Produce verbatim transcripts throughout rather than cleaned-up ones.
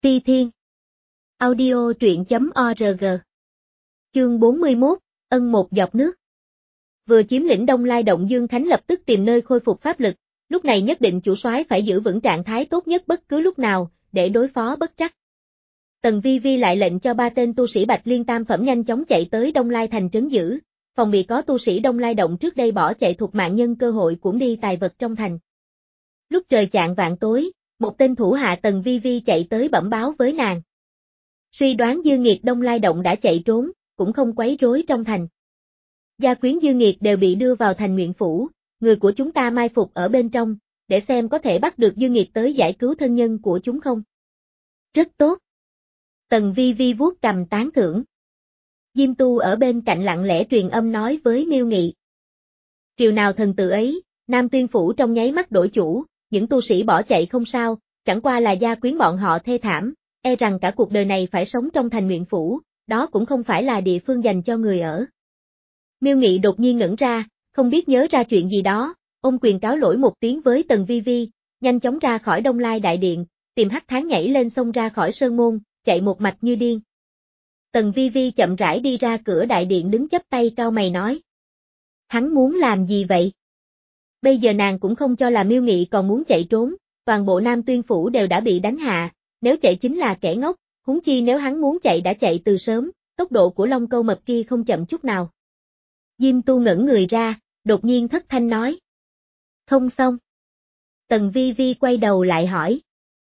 Ti Thiên. Audio truyện chấm org. Chương bốn mươi mốt, ân một giọt nước. Vừa chiếm lĩnh Đông Lai Động, Dương Khánh lập tức tìm nơi khôi phục pháp lực, lúc này nhất định chủ soái phải giữ vững trạng thái tốt nhất bất cứ lúc nào, để đối phó bất trắc. Tần Vi Vi lại lệnh cho ba tên tu sĩ Bạch Liên tam phẩm nhanh chóng chạy tới Đông Lai thành trấn giữ, phòng bị có tu sĩ Đông Lai Động trước đây bỏ chạy thuộc mạng nhân cơ hội cuỗm đi tài vật trong thành. Lúc trời chạng vạng tối, một tên thủ hạ Tần Vi Vi chạy tới bẩm báo với nàng. Suy đoán Dư Nghiệt Đông Lai Động đã chạy trốn, cũng không quấy rối trong thành. Gia quyến Dư Nghiệt đều bị đưa vào thành Nguyện Phủ, người của chúng ta mai phục ở bên trong, để xem có thể bắt được Dư Nghiệt tới giải cứu thân nhân của chúng không. Rất tốt. Tần Vi Vi vuốt cằm tán thưởng. Diêm Tu ở bên cạnh lặng lẽ truyền âm nói với Miêu Nghị. Triều nào thần tự ấy, Nam Tuyên Phủ trong nháy mắt đổi chủ, những tu sĩ bỏ chạy không sao, chẳng qua là gia quyến bọn họ thê thảm, e rằng cả cuộc đời này phải sống trong thành Nguyện Phủ, đó cũng không phải là địa phương dành cho người ở. Miêu Nghị đột nhiên ngẩn ra, không biết nhớ ra chuyện gì đó, ôm quyền cáo lỗi một tiếng với Tần Vi Vi, nhanh chóng ra khỏi Đông Lai Đại Điện, tìm hắc tháng nhảy lên sông ra khỏi sơn môn, chạy một mạch như điên. Tần Vi Vi chậm rãi đi ra cửa đại điện đứng chắp tay cau mày nói. Hắn muốn làm gì vậy? Bây giờ nàng cũng không cho là Miêu Nghị còn muốn chạy trốn, toàn bộ Nam Tuyên Phủ đều đã bị đánh hạ, nếu chạy chính là kẻ ngốc, huống chi nếu hắn muốn chạy đã chạy từ sớm, tốc độ của Long Câu Mập kia không chậm chút nào. Diêm Tu ngẩn người ra, đột nhiên thất thanh nói. Không xong. Tần Vi Vi quay đầu lại hỏi.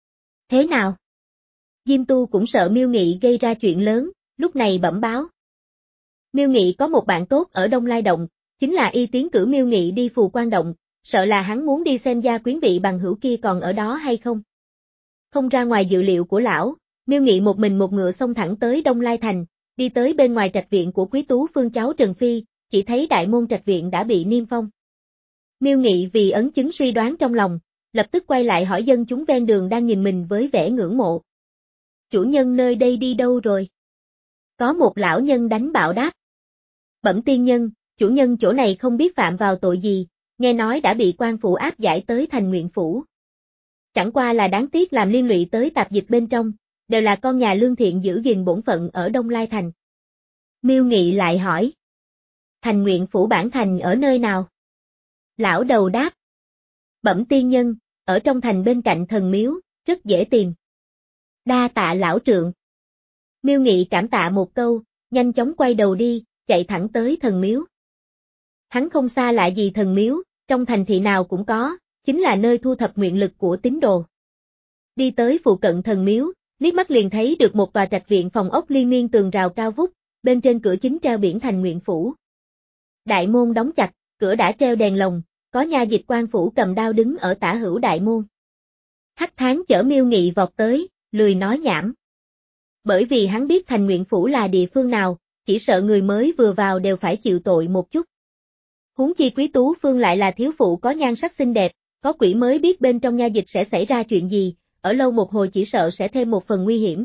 Thế nào? Diêm Tu cũng sợ Miêu Nghị gây ra chuyện lớn, lúc này bẩm báo. Miêu Nghị có một bạn tốt ở Đông Lai Động, chính là y tiến cử Miêu Nghị đi Phù Quan Động, sợ là hắn muốn đi xem gia quyến vị bằng hữu kia còn ở đó hay không. Không ra ngoài dự liệu của lão, Miêu Nghị một mình một ngựa xông thẳng tới Đông Lai Thành, đi tới bên ngoài trạch viện của Quý Tú Phương cháu Trần Phi, chỉ thấy đại môn trạch viện đã bị niêm phong. Miêu Nghị vì ấn chứng suy đoán trong lòng, lập tức quay lại hỏi dân chúng ven đường đang nhìn mình với vẻ ngưỡng mộ. Chủ nhân nơi đây đi đâu rồi? Có một lão nhân đánh bạo đáp. Bẩm tiên nhân, chủ nhân chỗ này không biết phạm vào tội gì, nghe nói đã bị quan phủ áp giải tới thành Nguyện Phủ. Chẳng qua là đáng tiếc làm liên lụy tới tạp dịch bên trong, đều là con nhà lương thiện giữ gìn bổn phận ở Đông Lai Thành. Miêu Nghị lại hỏi. Thành Nguyện Phủ bản thành ở nơi nào? Lão đầu đáp. Bẩm tiên nhân, ở trong thành bên cạnh thần miếu, rất dễ tìm. Đa tạ lão trượng. Miêu Nghị cảm tạ một câu, nhanh chóng quay đầu đi, chạy thẳng tới thần miếu. Hắn không xa lạ gì thần miếu, trong thành thị nào cũng có, chính là nơi thu thập nguyện lực của tín đồ. Đi tới phụ cận thần miếu, liếc mắt liền thấy được một tòa trạch viện phòng ốc liên miên tường rào cao vút, bên trên cửa chính treo biển Thành Nguyện Phủ. Đại môn đóng chặt, cửa đã treo đèn lồng, có nha dịch quan phủ cầm đao đứng ở tả hữu đại môn. Hắc Tháng chở Miêu Nghị vọt tới, lười nói nhảm. Bởi vì hắn biết Thành Nguyện Phủ là địa phương nào, chỉ sợ người mới vừa vào đều phải chịu tội một chút. Huống chi Quý Tú Phương lại là thiếu phụ có nhan sắc xinh đẹp, có quỷ mới biết bên trong nha dịch sẽ xảy ra chuyện gì, ở lâu một hồi chỉ sợ sẽ thêm một phần nguy hiểm.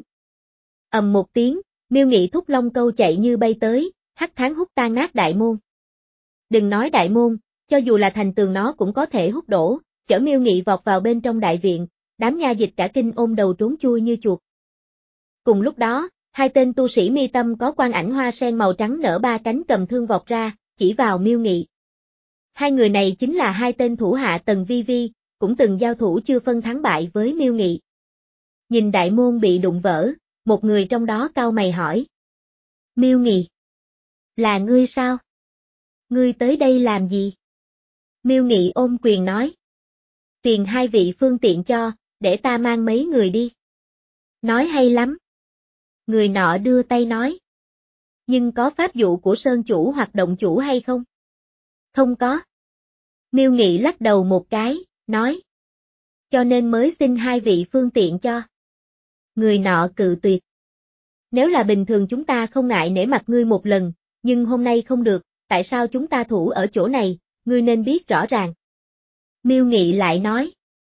Ầm một tiếng, Miêu Nghị thúc long câu chạy như bay tới, Hắc Tháng hút tan nát đại môn. Đừng nói đại môn, cho dù là thành tường nó cũng có thể hút đổ, chở Miêu Nghị vọt vào bên trong đại viện, đám nha dịch cả kinh ôm đầu trốn chui như chuột. Cùng lúc đó, hai tên tu sĩ mi tâm có quan ảnh hoa sen màu trắng nở ba cánh cầm thương vọt ra, chỉ vào Miêu Nghị. Hai người này chính là hai tên thủ hạ Tần Vi Vi, cũng từng giao thủ chưa phân thắng bại với Miêu Nghị. Nhìn đại môn bị đụng vỡ, một người trong đó cau mày hỏi. Miêu Nghị, là ngươi sao? Ngươi tới đây làm gì? Miêu Nghị ôm quyền nói. Tiền hai vị phương tiện cho, để ta mang mấy người đi. Nói hay lắm. Người nọ đưa tay nói. Nhưng có pháp dụ của sơn chủ hoặc động chủ hay không? Không có. Miêu Nghị lắc đầu một cái, nói. Cho nên mới xin hai vị phương tiện cho. Người nọ cự tuyệt. Nếu là bình thường chúng ta không ngại nể mặt ngươi một lần, nhưng hôm nay không được, tại sao chúng ta thủ ở chỗ này, ngươi nên biết rõ ràng. Miêu Nghị lại nói.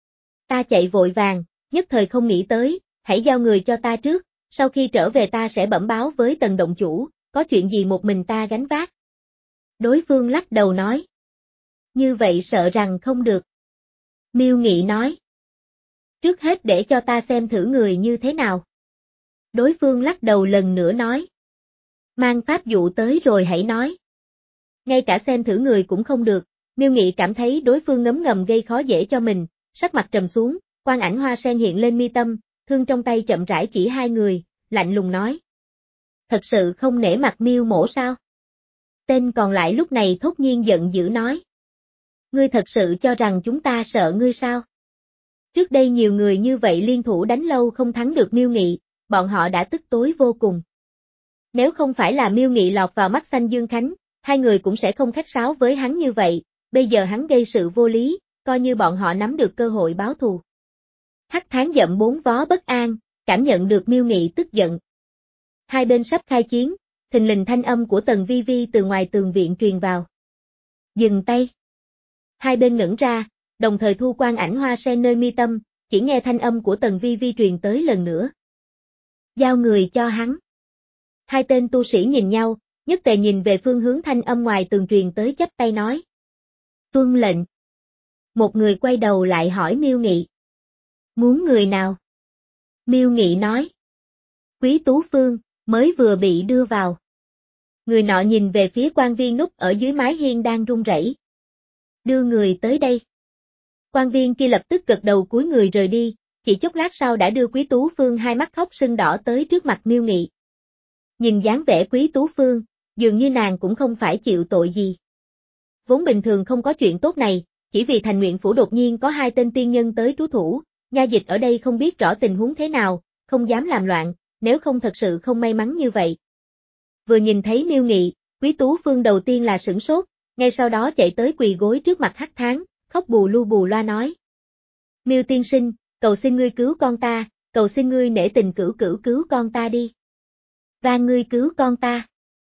Ta chạy vội vàng, nhất thời không nghĩ tới, hãy giao người cho ta trước, sau khi trở về ta sẽ bẩm báo với Tần động chủ, có chuyện gì một mình ta gánh vác. Đối phương lắc đầu nói. Như vậy sợ rằng không được. Miêu Nghị nói. Trước hết để cho ta xem thử người như thế nào. Đối phương lắc đầu lần nữa nói. Mang pháp dụ tới rồi hãy nói. Ngay cả xem thử người cũng không được, Miêu Nghị cảm thấy đối phương ngấm ngầm gây khó dễ cho mình, sắc mặt trầm xuống, quang ảnh hoa sen hiện lên mi tâm, thương trong tay chậm rãi chỉ hai người, lạnh lùng nói. Thật sự không nể mặt Miêu mỗ sao? Tên còn lại lúc này thốt nhiên giận dữ nói. Ngươi thật sự cho rằng chúng ta sợ ngươi sao? Trước đây nhiều người như vậy liên thủ đánh lâu không thắng được Miêu Nghị, bọn họ đã tức tối vô cùng. Nếu không phải là Miêu Nghị lọt vào mắt xanh Dương Khánh, hai người cũng sẽ không khách sáo với hắn như vậy, bây giờ hắn gây sự vô lý, coi như bọn họ nắm được cơ hội báo thù. Hắc Tháng dậm bốn vó bất an, cảm nhận được Miêu Nghị tức giận. Hai bên sắp khai chiến, thình lình thanh âm của Tần Vi Vi từ ngoài tường viện truyền vào. Dừng tay. Hai bên ngẩn ra, đồng thời thu quang ảnh hoa sen nơi mi tâm, chỉ nghe thanh âm của Tần Vi Vi truyền tới lần nữa. Giao người cho hắn. Hai tên tu sĩ nhìn nhau, nhất tề nhìn về phương hướng thanh âm ngoài tường truyền tới chắp tay nói. Tuân lệnh. Một người quay đầu lại hỏi Miêu Nghị. Muốn người nào? Miêu Nghị nói. Quý Tú Phương, mới vừa bị đưa vào. Người nọ nhìn về phía quan viên núp ở dưới mái hiên đang run rẩy. Đưa người tới đây. Quan viên kia lập tức gật đầu cúi người rời đi, chỉ chốc lát sau đã đưa Quý Tú Phương hai mắt khóc sưng đỏ tới trước mặt Miêu Nghị. Nhìn dáng vẻ Quý Tú Phương, dường như nàng cũng không phải chịu tội gì. Vốn bình thường không có chuyện tốt này, chỉ vì Thành Nguyện Phủ đột nhiên có hai tên tiên nhân tới trú thủ, nha dịch ở đây không biết rõ tình huống thế nào, không dám làm loạn, nếu không thật sự không may mắn như vậy. Vừa nhìn thấy Miêu Nghị, Quý Tú Phương đầu tiên là sửng sốt, ngay sau đó chạy tới quỳ gối trước mặt Hắc Tháng, khóc bù lu bù loa nói. Miêu tiên sinh, cầu xin ngươi cứu con ta, cầu xin ngươi nể tình cửu cửu cứu con ta đi. Và ngươi cứu con ta.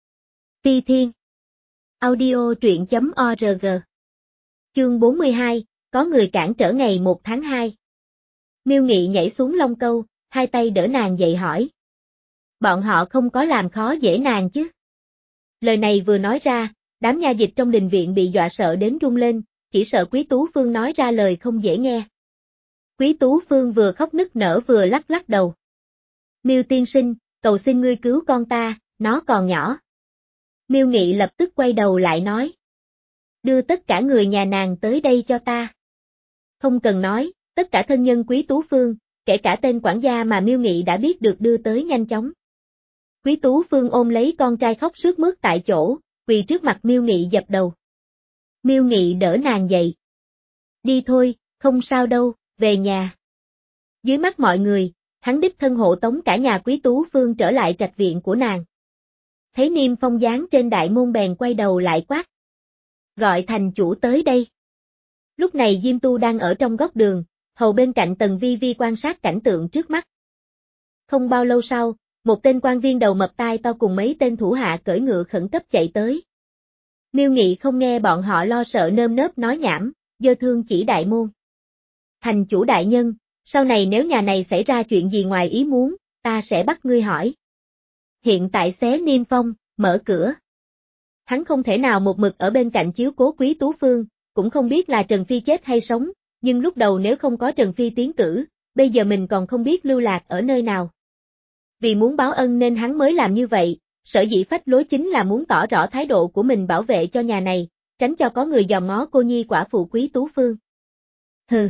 Phi Thiên. Audio truyện chấm org. Chương bốn mươi hai, có người cản trở ngày một tháng hai. Miêu Nghị nhảy xuống lông câu, hai tay đỡ nàng dậy hỏi. Bọn họ không có làm khó dễ nàng chứ? Lời này vừa nói ra, đám nha dịch trong đình viện bị dọa sợ đến run lên, chỉ sợ Quý Tú Phương nói ra lời không dễ nghe. Quý Tú Phương vừa khóc nức nở vừa lắc lắc đầu. Miêu tiên sinh, cầu xin ngươi cứu con ta, nó còn nhỏ. Miêu Nghị lập tức quay đầu lại nói. Đưa tất cả người nhà nàng tới đây cho ta. Không cần nói, tất cả thân nhân Quý Tú Phương, kể cả tên quản gia mà Miêu Nghị đã biết được đưa tới nhanh chóng. Quý Tú Phương ôm lấy con trai khóc sướt mướt tại chỗ, quỳ trước mặt Miêu Nghị dập đầu. Miêu Nghị đỡ nàng dậy. Đi thôi, không sao đâu, về nhà. Dưới mắt mọi người, hắn đích thân hộ tống cả nhà Quý Tú Phương trở lại trạch viện của nàng. Thấy Niêm Phong dáng trên đại môn bèn quay đầu lại quát. Gọi thành chủ tới đây. Lúc này Diêm Tu đang ở trong góc đường, hầu bên cạnh Tần Vi Vi quan sát cảnh tượng trước mắt. Không bao lâu sau, một tên quan viên đầu mập tai to cùng mấy tên thủ hạ cưỡi ngựa khẩn cấp chạy tới. Miêu Nghị không nghe bọn họ lo sợ nơm nớp nói nhảm, giơ thương chỉ đại môn. Thành chủ đại nhân, sau này nếu nhà này xảy ra chuyện gì ngoài ý muốn, ta sẽ bắt ngươi hỏi. Hiện tại xé Niêm Phong, mở cửa. Hắn không thể nào một mực ở bên cạnh chiếu cố Quý Tú Phương, cũng không biết là Trần Phi chết hay sống, nhưng lúc đầu nếu không có Trần Phi tiến cử, bây giờ mình còn không biết lưu lạc ở nơi nào. Vì muốn báo ân nên hắn mới làm như vậy, sở dĩ phách lối chính là muốn tỏ rõ thái độ của mình bảo vệ cho nhà này, tránh cho có người dòm ngó cô nhi quả phụ Quý Tú Phương. Hừ.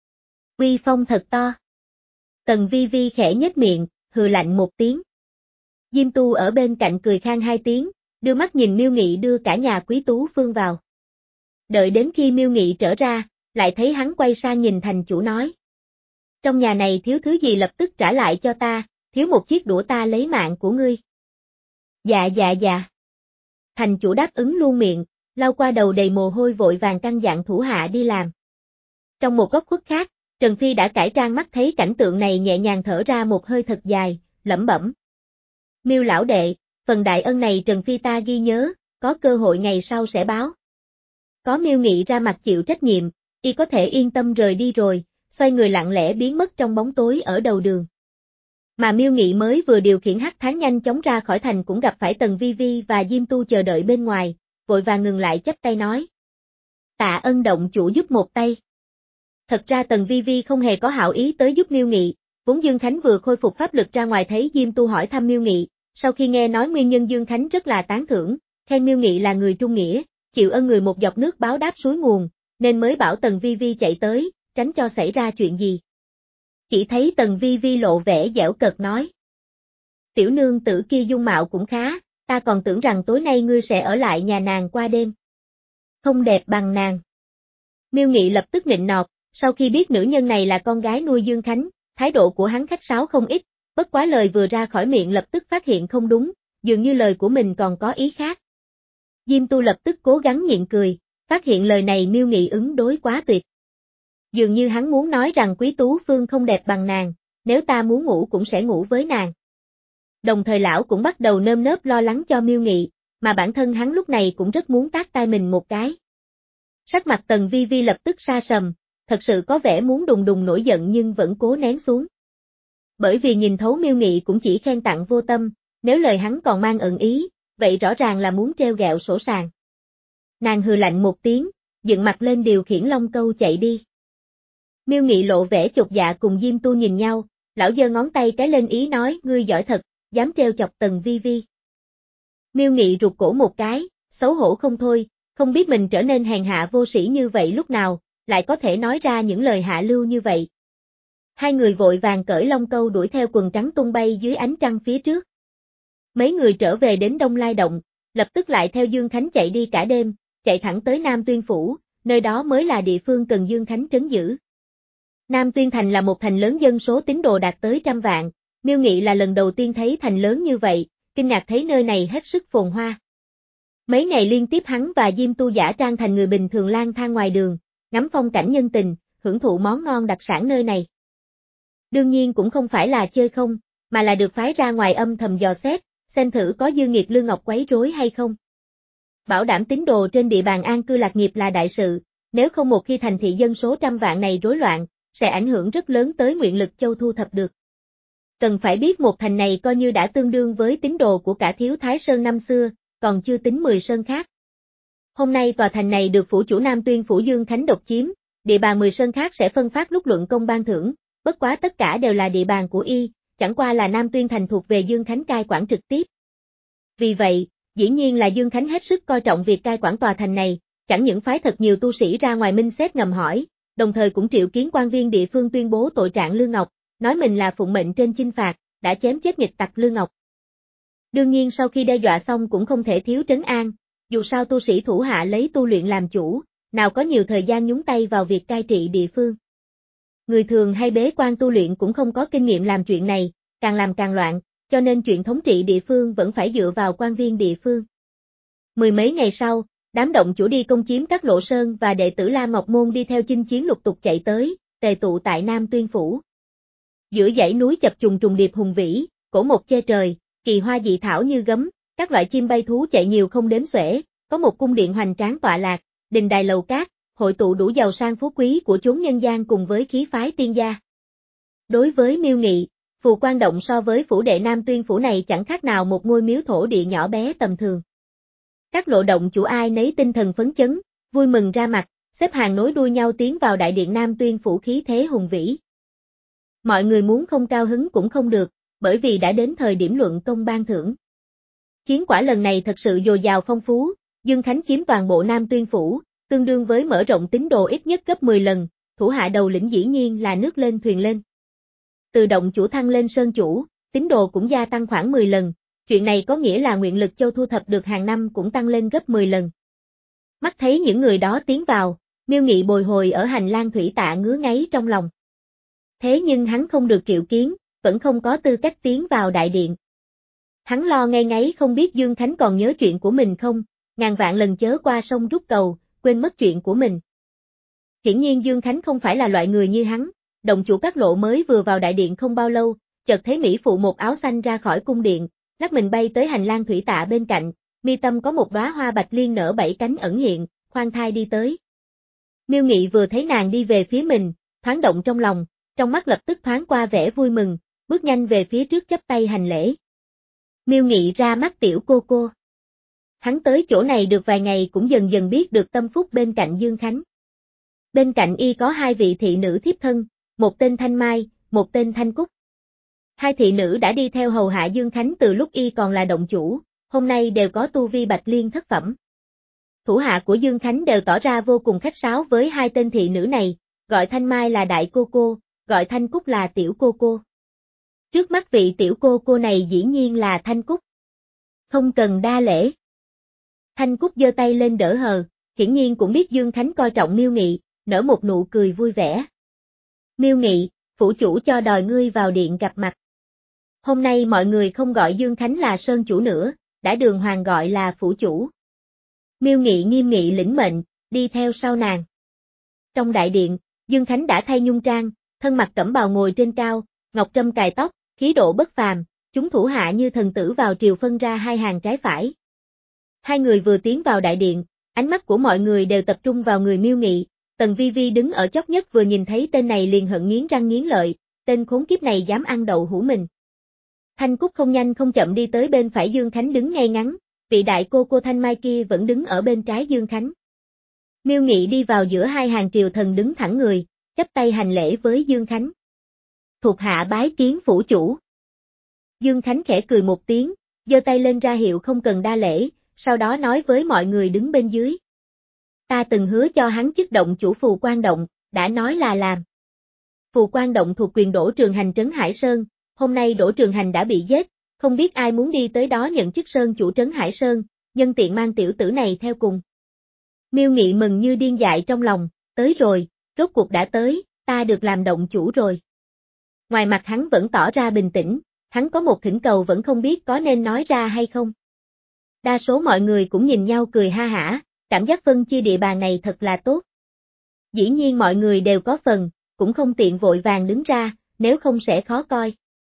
Uy phong thật to. Tần Vi Vi khẽ nhếch miệng, hừ lạnh một tiếng. Diêm Tu ở bên cạnh cười khan hai tiếng, đưa mắt nhìn Miêu Nghị đưa cả nhà Quý Tú Phương vào. Đợi đến khi Miêu Nghị trở ra, lại thấy hắn quay sang nhìn thành chủ nói. Trong nhà này thiếu thứ gì lập tức trả lại cho ta, thiếu một chiếc đũa ta lấy mạng của ngươi. Dạ dạ dạ. Thành chủ đáp ứng luôn miệng, lau qua đầu đầy mồ hôi vội vàng căn dặn thủ hạ đi làm. Trong một góc khuất khác, Trần Phi đã cải trang mắt thấy cảnh tượng này nhẹ nhàng thở ra một hơi thật dài, lẩm bẩm. Miêu lão đệ, phần đại ân này Trần Phi ta ghi nhớ, có cơ hội ngày sau sẽ báo. Có Miêu Nghị ra mặt chịu trách nhiệm, y có thể yên tâm rời đi rồi, xoay người lặng lẽ biến mất trong bóng tối ở đầu đường. Mà Miêu Nghị mới vừa điều khiển Hắc Tháng nhanh chóng ra khỏi thành cũng gặp phải Tần Vi Vi và Diêm Tu chờ đợi bên ngoài, vội vàng ngừng lại chắp tay nói. Tạ ân động chủ giúp một tay. Thật ra Tần Vi Vi không hề có hảo ý tới giúp Miêu Nghị, Vốn Dương Khánh vừa khôi phục pháp lực ra ngoài thấy Diêm Tu hỏi thăm Miêu Nghị, sau khi nghe nói nguyên nhân Dương Khánh rất là tán thưởng, khen Miêu Nghị là người trung nghĩa, chịu ơn người một giọt nước báo đáp suối nguồn, nên mới bảo Tần Vi Vi chạy tới, tránh cho xảy ra chuyện gì. Chỉ thấy Tần Vi Vi lộ vẻ giễu cợt nói. Tiểu nương tử kia dung mạo cũng khá, ta còn tưởng rằng tối nay ngươi sẽ ở lại nhà nàng qua đêm. Không đẹp bằng nàng. Miêu Nghị lập tức nịnh nọt, sau khi biết nữ nhân này là con gái nuôi Dương Khánh, thái độ của hắn khách sáo không ít, bất quá lời vừa ra khỏi miệng lập tức phát hiện không đúng, dường như lời của mình còn có ý khác. Diêm Tu lập tức cố gắng nhịn cười, phát hiện lời này Miêu Nghị ứng đối quá tuyệt. Dường như hắn muốn nói rằng Quý Tú Phương không đẹp bằng nàng, nếu ta muốn ngủ cũng sẽ ngủ với nàng. Đồng thời lão cũng bắt đầu nơm nớp lo lắng cho Miêu Nghị, mà bản thân hắn lúc này cũng rất muốn tát tai mình một cái. Sắc mặt Tần Vi Vi lập tức sa sầm, thật sự có vẻ muốn đùng đùng nổi giận nhưng vẫn cố nén xuống. Bởi vì nhìn thấu Miêu Nghị cũng chỉ khen tặng vô tâm, nếu lời hắn còn mang ẩn ý, vậy rõ ràng là muốn treo gẹo sổ sàng. Nàng hừ lạnh một tiếng, dựng mặt lên điều khiển Long Câu chạy đi. Miêu Nghị lộ vẻ chột dạ cùng Diêm Tu nhìn nhau, lão giơ ngón tay cái lên ý nói ngươi giỏi thật, dám treo chọc Tần Vi Vi. Miêu Nghị rụt cổ một cái, xấu hổ không thôi, không biết mình trở nên hèn hạ vô sĩ như vậy lúc nào, lại có thể nói ra những lời hạ lưu như vậy. Hai người vội vàng cởi Long Câu đuổi theo quần trắng tung bay dưới ánh trăng phía trước. Mấy người trở về đến Đông Lai Động, lập tức lại theo Dương Khánh chạy đi cả đêm, chạy thẳng tới Nam Tuyên Phủ, nơi đó mới là địa phương cần Dương Khánh trấn giữ. Nam Tuyên Thành là một thành lớn dân số tín đồ đạt tới trăm vạn, Miêu Nghị là lần đầu tiên thấy thành lớn như vậy, kinh ngạc thấy nơi này hết sức phồn hoa. Mấy ngày liên tiếp hắn và Diêm Tu giả trang thành người bình thường lang thang ngoài đường, ngắm phong cảnh nhân tình, hưởng thụ món ngon đặc sản nơi này. Đương nhiên cũng không phải là chơi không, mà là được phái ra ngoài âm thầm dò xét, xem thử có dư nghiệt Lương Ngọc quấy rối hay không. Bảo đảm tín đồ trên địa bàn an cư lạc nghiệp là đại sự, nếu không một khi thành thị dân số trăm vạn này rối loạn, sẽ ảnh hưởng rất lớn tới nguyện lực châu thu thập được. Cần phải biết một thành này coi như đã tương đương với tín đồ của cả Thiếu Thái Sơn năm xưa, còn chưa tính mười sơn khác. Hôm nay tòa thành này được phủ chủ Nam Tuyên Phủ Dương Khánh độc chiếm, địa bàn mười sơn khác sẽ phân phát lúc luận công ban thưởng, bất quá tất cả đều là địa bàn của y, chẳng qua là Nam Tuyên Thành thuộc về Dương Khánh cai quản trực tiếp. Vì vậy, dĩ nhiên là Dương Khánh hết sức coi trọng việc cai quản tòa thành này, chẳng những phái thật nhiều tu sĩ ra ngoài minh xét ngầm hỏi, đồng thời cũng triệu kiến quan viên địa phương tuyên bố tội trạng Lương Ngọc, nói mình là phụng mệnh trên chinh phạt, đã chém chết nghịch tặc Lương Ngọc. Đương nhiên sau khi đe dọa xong cũng không thể thiếu trấn an, dù sao tu sĩ thủ hạ lấy tu luyện làm chủ, nào có nhiều thời gian nhúng tay vào việc cai trị địa phương. Người thường hay bế quan tu luyện cũng không có kinh nghiệm làm chuyện này, càng làm càng loạn, cho nên chuyện thống trị địa phương vẫn phải dựa vào quan viên địa phương. Mười mấy ngày sau, đám động chủ đi công chiếm các lộ sơn và đệ tử La Ngọc Môn đi theo chinh chiến lục tục chạy tới, tề tụ tại Nam Tuyên Phủ. Giữa dãy núi chập trùng trùng điệp hùng vĩ, cổ mộc che trời, kỳ hoa dị thảo như gấm, các loại chim bay thú chạy nhiều không đếm xuể, có một cung điện hoành tráng tọa lạc, đình đài lầu cát, hội tụ đủ giàu sang phú quý của chốn nhân gian cùng với khí phái tiên gia. Đối với Miêu Nghị, Phù Quan Động so với phủ đệ Nam Tuyên Phủ này chẳng khác nào một ngôi miếu thổ địa nhỏ bé tầm thường. Các lộ động chủ ai nấy tinh thần phấn chấn, vui mừng ra mặt, xếp hàng nối đuôi nhau tiến vào đại điện Nam Tuyên Phủ khí thế hùng vĩ. Mọi người muốn không cao hứng cũng không được, bởi vì đã đến thời điểm luận công ban thưởng. Chiến quả lần này thật sự dồi dào phong phú, Dương Khánh chiếm toàn bộ Nam Tuyên Phủ, tương đương với mở rộng tín đồ ít nhất gấp mười lần, thủ hạ đầu lĩnh dĩ nhiên là nước lên thuyền lên. Từ động chủ thăng lên sơn chủ, tín đồ cũng gia tăng khoảng mười lần, chuyện này có nghĩa là nguyện lực châu thu thập được hàng năm cũng tăng lên gấp mười lần. Mắt thấy những người đó tiến vào, Miêu Nghị bồi hồi ở hành lang thủy tạ ngứa ngáy trong lòng. Thế nhưng hắn không được triệu kiến, vẫn không có tư cách tiến vào đại điện. Hắn lo ngay ngáy không biết Dương Khánh còn nhớ chuyện của mình không, ngàn vạn lần chớ qua sông rút cầu, quên mất chuyện của mình. Hiển nhiên Dương Khánh không phải là loại người như hắn, động chủ các lộ mới vừa vào đại điện không bao lâu, chợt thấy mỹ phụ một áo xanh ra khỏi cung điện, lắc mình bay tới hành lang thủy tạ bên cạnh, mi tâm có một đóa hoa bạch liên nở bảy cánh ẩn hiện, khoan thai đi tới. Miêu Nghị vừa thấy nàng đi về phía mình, thoáng động trong lòng, trong mắt lập tức thoáng qua vẻ vui mừng, bước nhanh về phía trước chắp tay hành lễ. Miêu Nghị ra mắt tiểu cô cô. Hắn tới chỗ này được vài ngày cũng dần dần biết được tâm phúc bên cạnh Dương Khánh. Bên cạnh y có hai vị thị nữ thiếp thân, một tên Thanh Mai, một tên Thanh Cúc. Hai thị nữ đã đi theo hầu hạ Dương Khánh từ lúc y còn là động chủ, hôm nay đều có tu vi bạch liên thất phẩm. Thủ hạ của Dương Khánh đều tỏ ra vô cùng khách sáo với hai tên thị nữ này, gọi Thanh Mai là đại cô cô, gọi Thanh Cúc là tiểu cô cô. Trước mắt vị tiểu cô cô này dĩ nhiên là Thanh Cúc. Không cần đa lễ. Thanh Cúc giơ tay lên đỡ hờ, hiển nhiên cũng biết Dương Khánh coi trọng Miêu Nghị, nở một nụ cười vui vẻ. Miêu Nghị, phủ chủ cho đòi ngươi vào điện gặp mặt. Hôm nay mọi người không gọi Dương Khánh là Sơn chủ nữa, đã đường hoàng gọi là phủ chủ. Miêu Nghị nghiêm nghị lĩnh mệnh, đi theo sau nàng. Trong đại điện, Dương Khánh đã thay nhung trang, thân mặc cẩm bào ngồi trên cao, ngọc trâm cài tóc, khí độ bất phàm, chúng thủ hạ như thần tử vào triều phân ra hai hàng trái phải. Hai người vừa tiến vào đại điện, ánh mắt của mọi người đều tập trung vào người Miêu Nghị, Tần Vi Vi đứng ở chót nhất vừa nhìn thấy tên này liền hận nghiến răng nghiến lợi, tên khốn kiếp này dám ăn đậu hũ mình. Thanh Cúc không nhanh không chậm đi tới bên phải Dương Khánh đứng ngay ngắn, vị đại cô cô Thanh Mai kia vẫn đứng ở bên trái Dương Khánh. Miêu Nghị đi vào giữa hai hàng triều thần đứng thẳng người, chắp tay hành lễ với Dương Khánh. Thuộc hạ bái kiến phủ chủ. Dương Khánh khẽ cười một tiếng, giơ tay lên ra hiệu không cần đa lễ, sau đó nói với mọi người đứng bên dưới. Ta từng hứa cho hắn chức động chủ Phù Quan Động, đã nói là làm. Phù Quan Động thuộc quyền Đỗ Trường Hành trấn Hải Sơn, hôm nay Đỗ Trường Hành đã bị giết, không biết ai muốn đi tới đó nhận chức Sơn chủ trấn Hải Sơn, nhân tiện mang tiểu tử này theo cùng. Miêu Nghị mừng như điên dại trong lòng, tới rồi, rốt cuộc đã tới, ta được làm động chủ rồi. Ngoài mặt hắn vẫn tỏ ra bình tĩnh, hắn có một thỉnh cầu vẫn không biết có nên nói ra hay không. Đa số mọi người cũng nhìn nhau cười ha hả, cảm giác phân chia địa bàn này thật là tốt. Dĩ nhiên mọi người đều có phần, cũng không tiện vội vàng đứng ra, nếu không sẽ khó coi.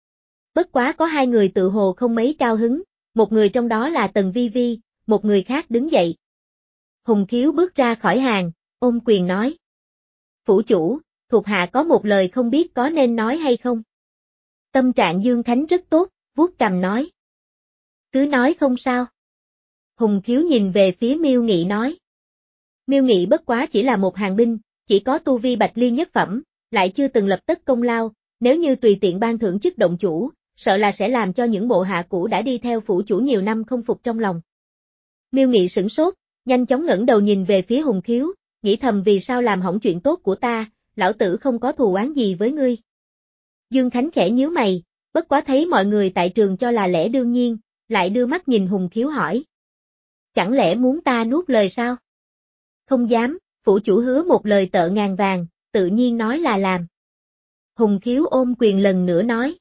Bất quá có hai người tự hồ không mấy cao hứng, một người trong đó là Tần Vi Vi, một người khác đứng dậy. Hùng Khiếu bước ra khỏi hàng, ôm quyền nói. Phủ chủ, thuộc hạ có một lời không biết có nên nói hay không. Tâm trạng Dương Khánh rất tốt, vuốt cằm nói. Cứ nói không sao. Hùng Khiếu nhìn về phía Miêu Nghị nói. Miêu Nghị bất quá chỉ là một hàng binh, chỉ có tu vi bạch liên nhất phẩm, lại chưa từng lập tất công lao, nếu như tùy tiện ban thưởng chức động chủ, sợ là sẽ làm cho những bộ hạ cũ đã đi theo phủ chủ nhiều năm không phục trong lòng. Miêu Nghị sửng sốt, nhanh chóng ngẩng đầu nhìn về phía Hùng Khiếu, nghĩ thầm vì sao làm hỏng chuyện tốt của ta, lão tử không có thù oán gì với ngươi. Dương Khánh khẽ nhíu mày, bất quá thấy mọi người tại trường cho là lẽ đương nhiên, lại đưa mắt nhìn Hùng Khiếu hỏi. Chẳng lẽ muốn ta nuốt lời sao? Không dám, phủ chủ hứa một lời tợ ngàn vàng, tự nhiên nói là làm. Hùng Khiếu ôm quyền lần nữa nói.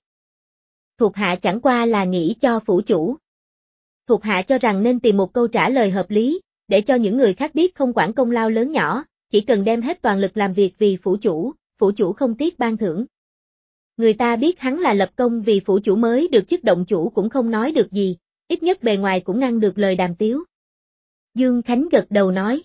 Thuộc hạ chẳng qua là nghĩ cho phủ chủ. Thuộc hạ cho rằng nên tìm một câu trả lời hợp lý, để cho những người khác biết không quản công lao lớn nhỏ, chỉ cần đem hết toàn lực làm việc vì phủ chủ, phủ chủ không tiếc ban thưởng. Người ta biết hắn là lập công vì phủ chủ mới được chức động chủ cũng không nói được gì, ít nhất bề ngoài cũng ngăn được lời đàm tiếu. Dương Khánh gật đầu nói.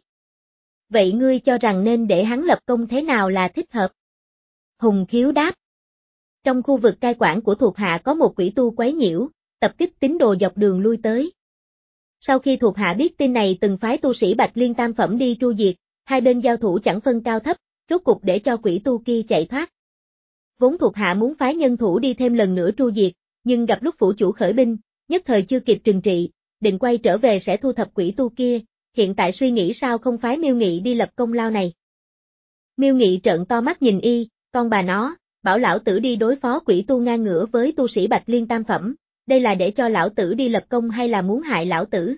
Vậy ngươi cho rằng nên để hắn lập công thế nào là thích hợp? Hùng Khiếu đáp. Trong khu vực cai quản của thuộc hạ có một quỷ tu quấy nhiễu, tập kích tín đồ dọc đường lui tới. Sau khi thuộc hạ biết tin này từng phái tu sĩ Bạch Liên tam phẩm đi tru diệt, hai bên giao thủ chẳng phân cao thấp, rốt cục để cho quỷ tu kia chạy thoát. Vốn thuộc hạ muốn phái nhân thủ đi thêm lần nữa tru diệt, nhưng gặp lúc phủ chủ khởi binh, nhất thời chưa kịp trừng trị, định quay trở về sẽ thu thập quỷ tu kia, hiện tại suy nghĩ sao không phái Miêu Nghị đi lập công lao này. Miêu Nghị trợn to mắt nhìn y, con bà nó, bảo lão tử đi đối phó quỷ tu ngang ngửa với tu sĩ Bạch Liên tam phẩm, đây là để cho lão tử đi lập công hay là muốn hại lão tử?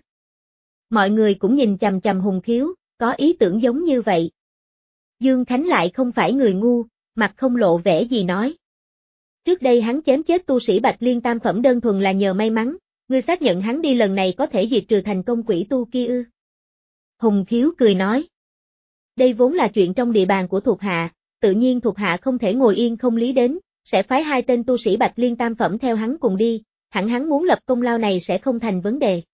Mọi người cũng nhìn chằm chằm Hùng Khiếu, có ý tưởng giống như vậy. Dương Khánh lại không phải người ngu, mặt không lộ vẻ gì nói. Trước đây hắn chém chết tu sĩ Bạch Liên tam phẩm đơn thuần là nhờ may mắn, ngươi xác nhận hắn đi lần này có thể diệt trừ thành công quỷ tu kia ư? Hùng Khiếu cười nói. Đây vốn là chuyện trong địa bàn của thuộc hạ, tự nhiên thuộc hạ không thể ngồi yên không lý đến, sẽ phái hai tên tu sĩ Bạch Liên tam phẩm theo hắn cùng đi, hẳn hắn muốn lập công lao này sẽ không thành vấn đề.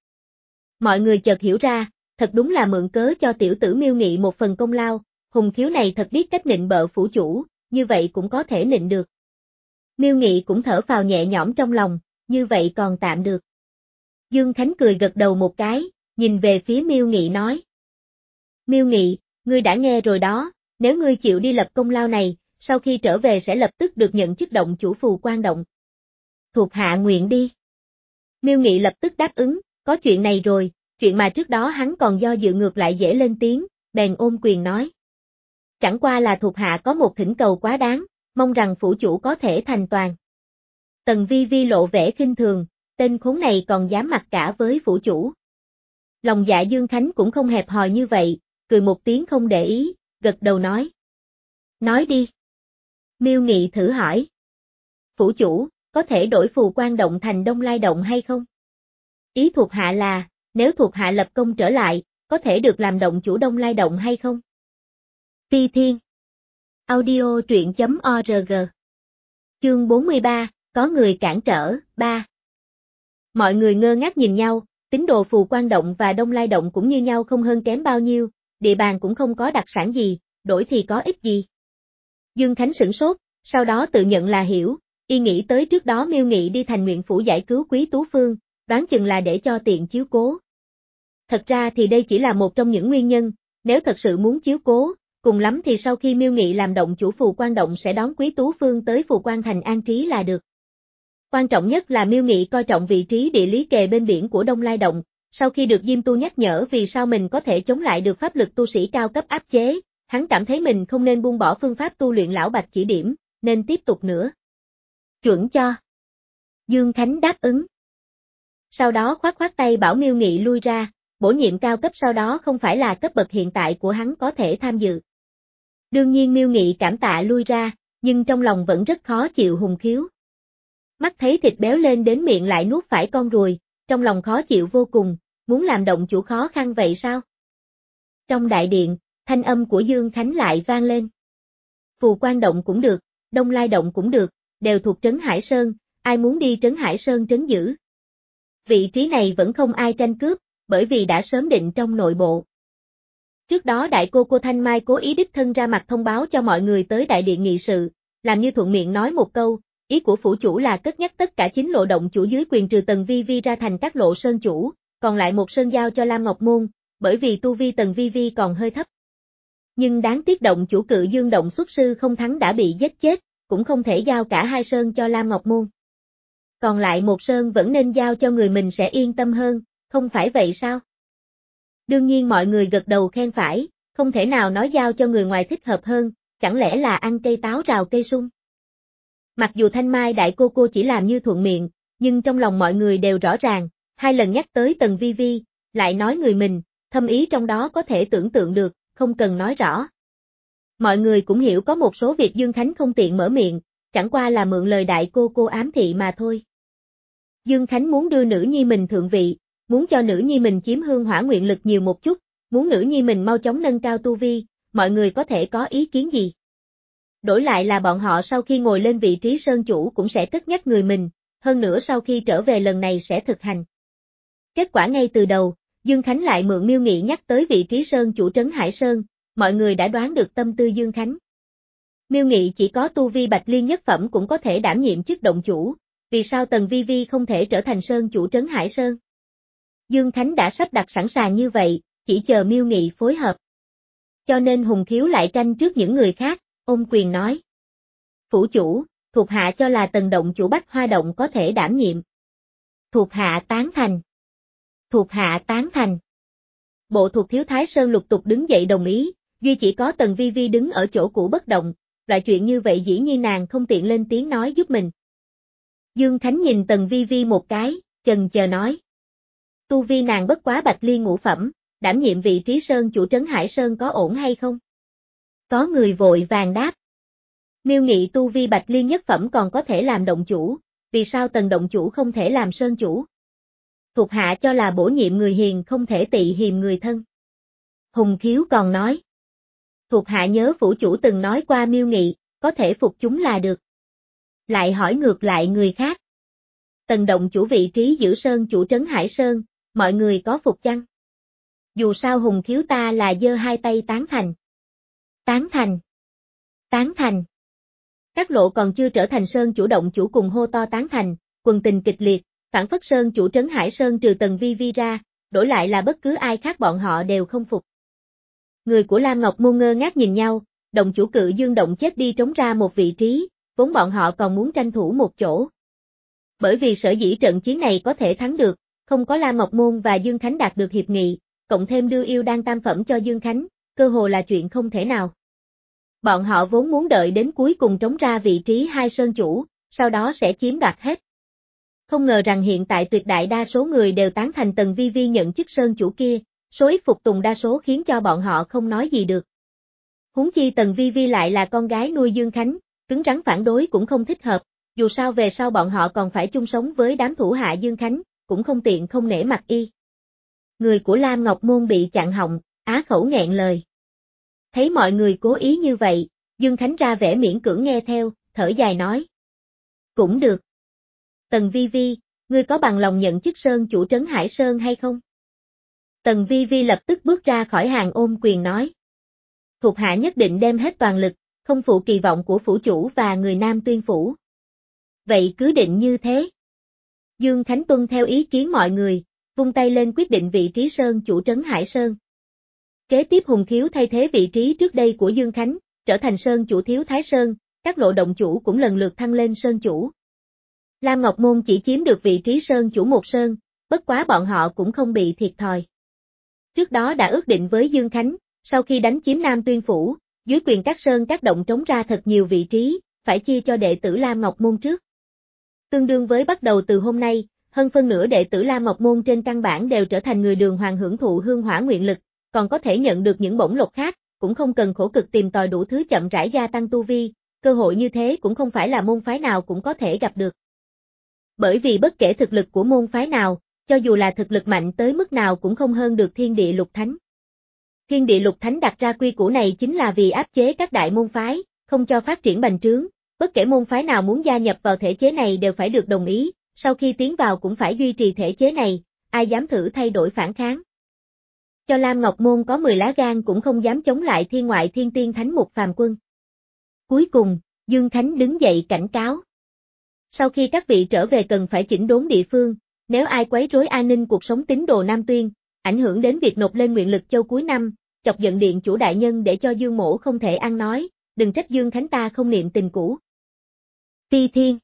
Mọi người chợt hiểu ra, thật đúng là mượn cớ cho tiểu tử Miêu Nghị một phần công lao, Hùng Khiếu này thật biết cách nịnh bợ phủ chủ, như vậy cũng có thể nịnh được. Miêu Nghị cũng thở phào nhẹ nhõm trong lòng, như vậy còn tạm được. Dương Khánh cười gật đầu một cái, nhìn về phía Miêu Nghị nói. Miêu Nghị, ngươi đã nghe rồi đó, nếu ngươi chịu đi lập công lao này, sau khi trở về sẽ lập tức được nhận chức động chủ Phù Quan Động. Thuộc hạ nguyện đi. Miêu Nghị lập tức đáp ứng, có chuyện này rồi, chuyện mà trước đó hắn còn do dự ngược lại dễ lên tiếng, bèn ôm quyền nói. Chẳng qua là thuộc hạ có một thỉnh cầu quá đáng, mong rằng phủ chủ có thể thành toàn. Tần Vi Vi lộ vẻ khinh thường, tên khốn này còn dám mặc cả với phủ chủ. Lòng dạ Dương Khánh cũng không hẹp hòi như vậy, cười một tiếng không để ý, gật đầu nói. Nói đi. Miêu Nghị thử hỏi. Phủ chủ, có thể đổi Phù Quan Động thành Đông Lai Động hay không? Ý thuộc hạ là, nếu thuộc hạ lập công trở lại, có thể được làm động chủ Đông Lai Động hay không? Phi Thiên. Audio truyện chấm org. Chương bốn mươi ba, có người cản trở, ba. Mọi người ngơ ngác nhìn nhau, tín đồ Phù Quan Động và Đông Lai Động cũng như nhau không hơn kém bao nhiêu, địa bàn cũng không có đặc sản gì, đổi thì có ích gì. Dương Khánh sửng sốt, sau đó tự nhận là hiểu, y nghĩ tới trước đó Miêu Nghị đi thành nguyện phủ giải cứu Quý Tú Phương, đoán chừng là để cho tiện chiếu cố. Thật ra thì đây chỉ là một trong những nguyên nhân, nếu thật sự muốn chiếu cố, cùng lắm thì sau khi Miêu Nghị làm động chủ Phù Quan Động sẽ đón Quý Tú Phương tới Phù Quan Thành an trí là được. Quan trọng nhất là Miêu Nghị coi trọng vị trí địa lý kề bên biển của Đông Lai Động, sau khi được Diêm Tu nhắc nhở vì sao mình có thể chống lại được pháp lực tu sĩ cao cấp áp chế, hắn cảm thấy mình không nên buông bỏ phương pháp tu luyện lão Bạch chỉ điểm, nên tiếp tục nữa. Chuẩn cho. Dương Khánh đáp ứng. Sau đó khoát khoát tay bảo Miêu Nghị lui ra, bổ nhiệm cao cấp sau đó không phải là cấp bậc hiện tại của hắn có thể tham dự. Đương nhiên Miêu Nghị cảm tạ lui ra, nhưng trong lòng vẫn rất khó chịu Hùng Khiếu. Mắt thấy thịt béo lên đến miệng lại nuốt phải con ruồi, trong lòng khó chịu vô cùng, muốn làm động chủ khó khăn vậy sao? Trong đại điện, thanh âm của Dương Khánh lại vang lên. Phù Quan Động cũng được, Đông Lai Động cũng được, đều thuộc Trấn Hải Sơn, ai muốn đi Trấn Hải Sơn trấn giữ. Vị trí này vẫn không ai tranh cướp, bởi vì đã sớm định trong nội bộ. Trước đó đại cô cô Thanh Mai cố ý đích thân ra mặt thông báo cho mọi người tới đại điện nghị sự, làm như thuận miệng nói một câu, ý của phủ chủ là cất nhắc tất cả chín lộ động chủ dưới quyền trừ Tần Vi Vi ra thành các lộ sơn chủ, còn lại một sơn giao cho Lam Ngọc Môn, bởi vì tu vi Tần Vi Vi còn hơi thấp. Nhưng đáng tiếc động chủ Cự Dương Động xuất sư không thắng đã bị giết chết, cũng không thể giao cả hai sơn cho Lam Ngọc Môn. Còn lại một sơn vẫn nên giao cho người mình sẽ yên tâm hơn, không phải vậy sao? Đương nhiên mọi người gật đầu khen phải, không thể nào nói giao cho người ngoài thích hợp hơn, chẳng lẽ là ăn cây táo rào cây sung. Mặc dù Thanh Mai đại cô cô chỉ làm như thuận miệng, nhưng trong lòng mọi người đều rõ ràng, hai lần nhắc tới Tần Vi Vi, lại nói người mình, thâm ý trong đó có thể tưởng tượng được, không cần nói rõ. Mọi người cũng hiểu có một số việc Dương Khánh không tiện mở miệng, chẳng qua là mượn lời đại cô cô ám thị mà thôi. Dương Khánh muốn đưa nữ nhi mình thượng vị, muốn cho nữ nhi mình chiếm hương hỏa nguyện lực nhiều một chút, muốn nữ nhi mình mau chóng nâng cao tu vi, mọi người có thể có ý kiến gì? Đổi lại là bọn họ sau khi ngồi lên vị trí sơn chủ cũng sẽ cất nhắc người mình, hơn nữa sau khi trở về lần này sẽ thực hành. Kết quả ngay từ đầu, Dương Khánh lại mượn Miêu Nghị nhắc tới vị trí sơn chủ Trấn Hải Sơn, mọi người đã đoán được tâm tư Dương Khánh. Miêu Nghị chỉ có tu vi Bạch Liên nhất phẩm cũng có thể đảm nhiệm chức động chủ, vì sao Tần Vi Vi không thể trở thành sơn chủ Trấn Hải Sơn? Dương Khánh đã sắp đặt sẵn sàng như vậy, chỉ chờ Miêu Nghị phối hợp. Cho nên Hùng Khiếu lại tranh trước những người khác, ôm quyền nói. Phủ chủ, thuộc hạ cho là Tần động chủ Bách Hoa Động có thể đảm nhiệm. Thuộc hạ tán thành. Thuộc hạ tán thành. Bộ thuộc Thiếu Thái Sơn lục tục đứng dậy đồng ý, duy chỉ có Tần Vi Vi đứng ở chỗ cũ bất động, loại chuyện như vậy dĩ nhiên nàng không tiện lên tiếng nói giúp mình. Dương Khánh nhìn Tần Vi Vi một cái, chần chờ nói. Tu vi nàng bất quá Bạch Liên ngũ phẩm, đảm nhiệm vị trí sơn chủ Trấn Hải Sơn có ổn hay không? Có người vội vàng đáp. Miêu Nghị tu vi Bạch Liên nhất phẩm còn có thể làm động chủ, vì sao Tần động chủ không thể làm sơn chủ? Thuộc hạ cho là bổ nhiệm người hiền không thể tị hiềm người thân. Hùng Khiếu còn nói. Thuộc hạ nhớ phủ chủ từng nói qua Miêu Nghị, có thể phục chúng là được. Lại hỏi ngược lại người khác. Tần động chủ vị trí giữ sơn chủ Trấn Hải Sơn, mọi người có phục chăng? Dù sao Hùng Khiếu ta là giơ hai tay tán thành. Tán thành. Tán thành. Các lộ còn chưa trở thành sơn chủ động chủ cùng hô to tán thành, quần tình kịch liệt, phản phất sơn chủ Trấn Hải Sơn trừ Tần Vi Vi ra, đổi lại là bất cứ ai khác bọn họ đều không phục. Người của Lam Ngọc Môn ngơ ngác nhìn nhau, động chủ Cự Dương Động chết đi trống ra một vị trí, vốn bọn họ còn muốn tranh thủ một chỗ. Bởi vì sở dĩ trận chiến này có thể thắng được, không có Lam Ngọc Môn và Dương Khánh đạt được hiệp nghị, cộng thêm đưa yêu đan tam phẩm cho Dương Khánh, cơ hồ là chuyện không thể nào. Bọn họ vốn muốn đợi đến cuối cùng trống ra vị trí hai sơn chủ, sau đó sẽ chiếm đoạt hết. Không ngờ rằng hiện tại tuyệt đại đa số người đều tán thành Tần Vi Vi nhận chức sơn chủ kia, số ít phục tùng đa số khiến cho bọn họ không nói gì được. Huống chi Tần Vi Vi lại là con gái nuôi Dương Khánh, cứng rắn phản đối cũng không thích hợp, dù sao về sau bọn họ còn phải chung sống với đám thủ hạ Dương Khánh, cũng không tiện không nể mặt y. Người của Lam Ngọc Môn bị chặn họng, á khẩu nghẹn lời. Thấy mọi người cố ý như vậy, Dương Khánh ra vẻ miễn cưỡng nghe theo, thở dài nói. Cũng được. Tần Vi Vi, ngươi có bằng lòng nhận chức sơn chủ trấn Hải Sơn hay không? Tần Vi Vi lập tức bước ra khỏi hàng ôm quyền nói. Thuộc hạ nhất định đem hết toàn lực, không phụ kỳ vọng của phủ chủ và người Nam Tuyên phủ. Vậy cứ định như thế. Dương Khánh tuân theo ý kiến mọi người, vung tay lên quyết định vị trí sơn chủ trấn Hải Sơn. Kế tiếp Hùng Khiếu thay thế vị trí trước đây của Dương Khánh, trở thành sơn chủ Thiếu Thái Sơn, các lộ động chủ cũng lần lượt thăng lên sơn chủ. Lam Ngọc Môn chỉ chiếm được vị trí sơn chủ một sơn, bất quá bọn họ cũng không bị thiệt thòi. Trước đó đã ước định với Dương Khánh, sau khi đánh chiếm Nam Tuyên phủ, dưới quyền các sơn các động trống ra thật nhiều vị trí, phải chia cho đệ tử Lam Ngọc Môn trước. Tương đương với bắt đầu từ hôm nay, hơn phân nửa đệ tử Lam Ngọc Môn trên căn bản đều trở thành người đường hoàng hưởng thụ hương hỏa nguyện lực, còn có thể nhận được những bổng lộc khác, cũng không cần khổ cực tìm tòi đủ thứ chậm rãi gia tăng tu vi, cơ hội như thế cũng không phải là môn phái nào cũng có thể gặp được. Bởi vì bất kể thực lực của môn phái nào, cho dù là thực lực mạnh tới mức nào cũng không hơn được Thiên Địa Lục Thánh. Thiên Địa Lục Thánh đặt ra quy củ này chính là vì áp chế các đại môn phái, không cho phát triển bành trướng, bất kể môn phái nào muốn gia nhập vào thể chế này đều phải được đồng ý, sau khi tiến vào cũng phải duy trì thể chế này, ai dám thử thay đổi phản kháng. Cho Lam Ngọc Môn có mười lá gan cũng không dám chống lại thiên ngoại thiên tiên thánh mục phàm quân. Cuối cùng, Dương Khánh đứng dậy cảnh cáo. Sau khi các vị trở về cần phải chỉnh đốn địa phương, nếu ai quấy rối an ninh cuộc sống tín đồ Nam Tuyên, ảnh hưởng đến việc nộp lên nguyện lực châu cuối năm, chọc giận điện chủ đại nhân để cho Dương Mỗ không thể ăn nói, đừng trách Dương Khánh ta không niệm tình cũ. Phi Thiên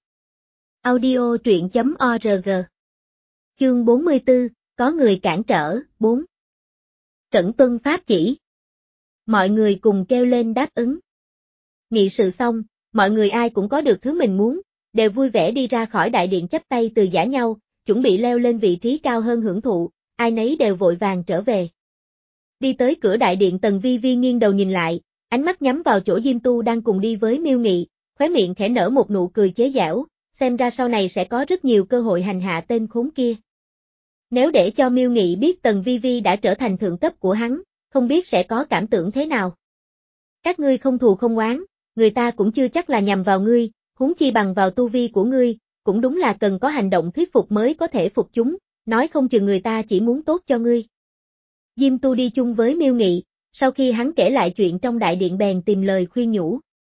Audio truyện chấm org Chương bốn mươi tư, có người cản trở, bốn Cẩn tuân pháp chỉ. Mọi người cùng kêu lên đáp ứng. Nghị sự xong, mọi người ai cũng có được thứ mình muốn, đều vui vẻ đi ra khỏi đại điện chắp tay từ giã nhau, chuẩn bị leo lên vị trí cao hơn hưởng thụ, ai nấy đều vội vàng trở về. Đi tới cửa đại điện Tần Vi Vi nghiêng đầu nhìn lại, ánh mắt nhắm vào chỗ Diêm Tu đang cùng đi với Miêu Nghị, khóe miệng khẽ nở một nụ cười chế giễu, xem ra sau này sẽ có rất nhiều cơ hội hành hạ tên khốn kia. Nếu để cho Miêu Nghị biết Tần Vi Vi đã trở thành thượng cấp của hắn, không biết sẽ có cảm tưởng thế nào. Các ngươi không thù không oán, người ta cũng chưa chắc là nhằm vào ngươi, huống chi bằng vào tu vi của ngươi, cũng đúng là cần có hành động thuyết phục mới có thể phục chúng, nói không chừng người ta chỉ muốn tốt cho ngươi. Diêm Tu đi chung với Miêu Nghị, sau khi hắn kể lại chuyện trong đại điện bèn tìm lời khuyên nhủ.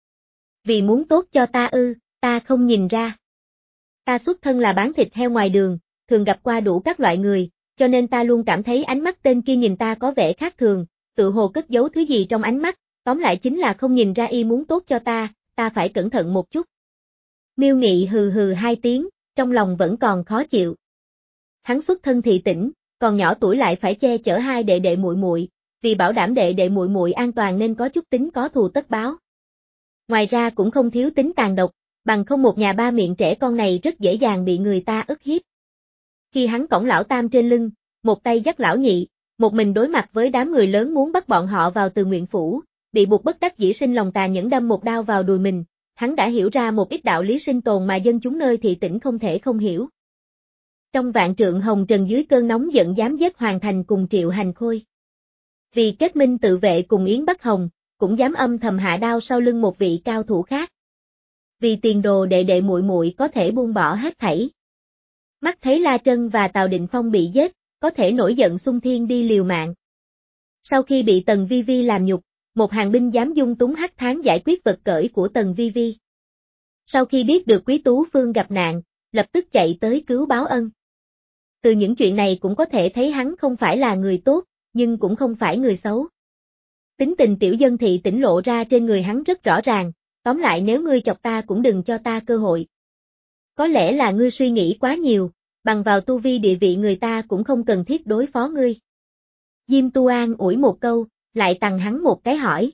Vì muốn tốt cho ta ư, ta không nhìn ra. Ta xuất thân là bán thịt heo ngoài đường, thường gặp qua đủ các loại người, cho nên ta luôn cảm thấy ánh mắt tên kia nhìn ta có vẻ khác thường, tự hồ cất giấu thứ gì trong ánh mắt, tóm lại chính là không nhìn ra y muốn tốt cho ta, ta phải cẩn thận một chút. Miêu Nghị hừ hừ hai tiếng, trong lòng vẫn còn khó chịu. Hắn xuất thân thị tỉnh, còn nhỏ tuổi lại phải che chở hai đệ đệ muội muội, vì bảo đảm đệ đệ muội muội an toàn nên có chút tính có thù tất báo. Ngoài ra cũng không thiếu tính tàn độc, bằng không một nhà ba miệng trẻ con này rất dễ dàng bị người ta ức hiếp. Khi hắn cõng lão tam trên lưng, một tay dắt lão nhị, một mình đối mặt với đám người lớn muốn bắt bọn họ vào Từ Nguyện phủ, bị buộc bất đắc dĩ sinh lòng tàn nhẫn đâm một đao vào đùi mình, hắn đã hiểu ra một ít đạo lý sinh tồn mà dân chúng nơi thị tỉnh không thể không hiểu. Trong vạn trượng hồng trần dưới cơn nóng giận dám giết Hoàng Thành cùng Triệu Hành Khôi. Vì kết minh tự vệ cùng Yến Bắc Hồng, cũng dám âm thầm hạ đao sau lưng một vị cao thủ khác. Vì tiền đồ đệ đệ muội muội có thể buông bỏ hết thảy. Mắt thấy La Trân và Tào Định Phong bị giết, có thể nổi giận xung thiên đi liều mạng. Sau khi bị Tần Vi Vi làm nhục, một hàng binh dám dung túng hắc tháng giải quyết vật cởi của Tần Vi Vi. Sau khi biết được Quý Tú Phương gặp nạn, lập tức chạy tới cứu báo ân. Từ những chuyện này cũng có thể thấy hắn không phải là người tốt, nhưng cũng không phải người xấu. Tính tình tiểu dân thị tỉnh lộ ra trên người hắn rất rõ ràng, tóm lại nếu ngươi chọc ta cũng đừng cho ta cơ hội. Có lẽ là ngươi suy nghĩ quá nhiều, bằng vào tu vi địa vị người ta cũng không cần thiết đối phó ngươi. Diêm Tu An ủi một câu, lại tằng hắn một cái hỏi.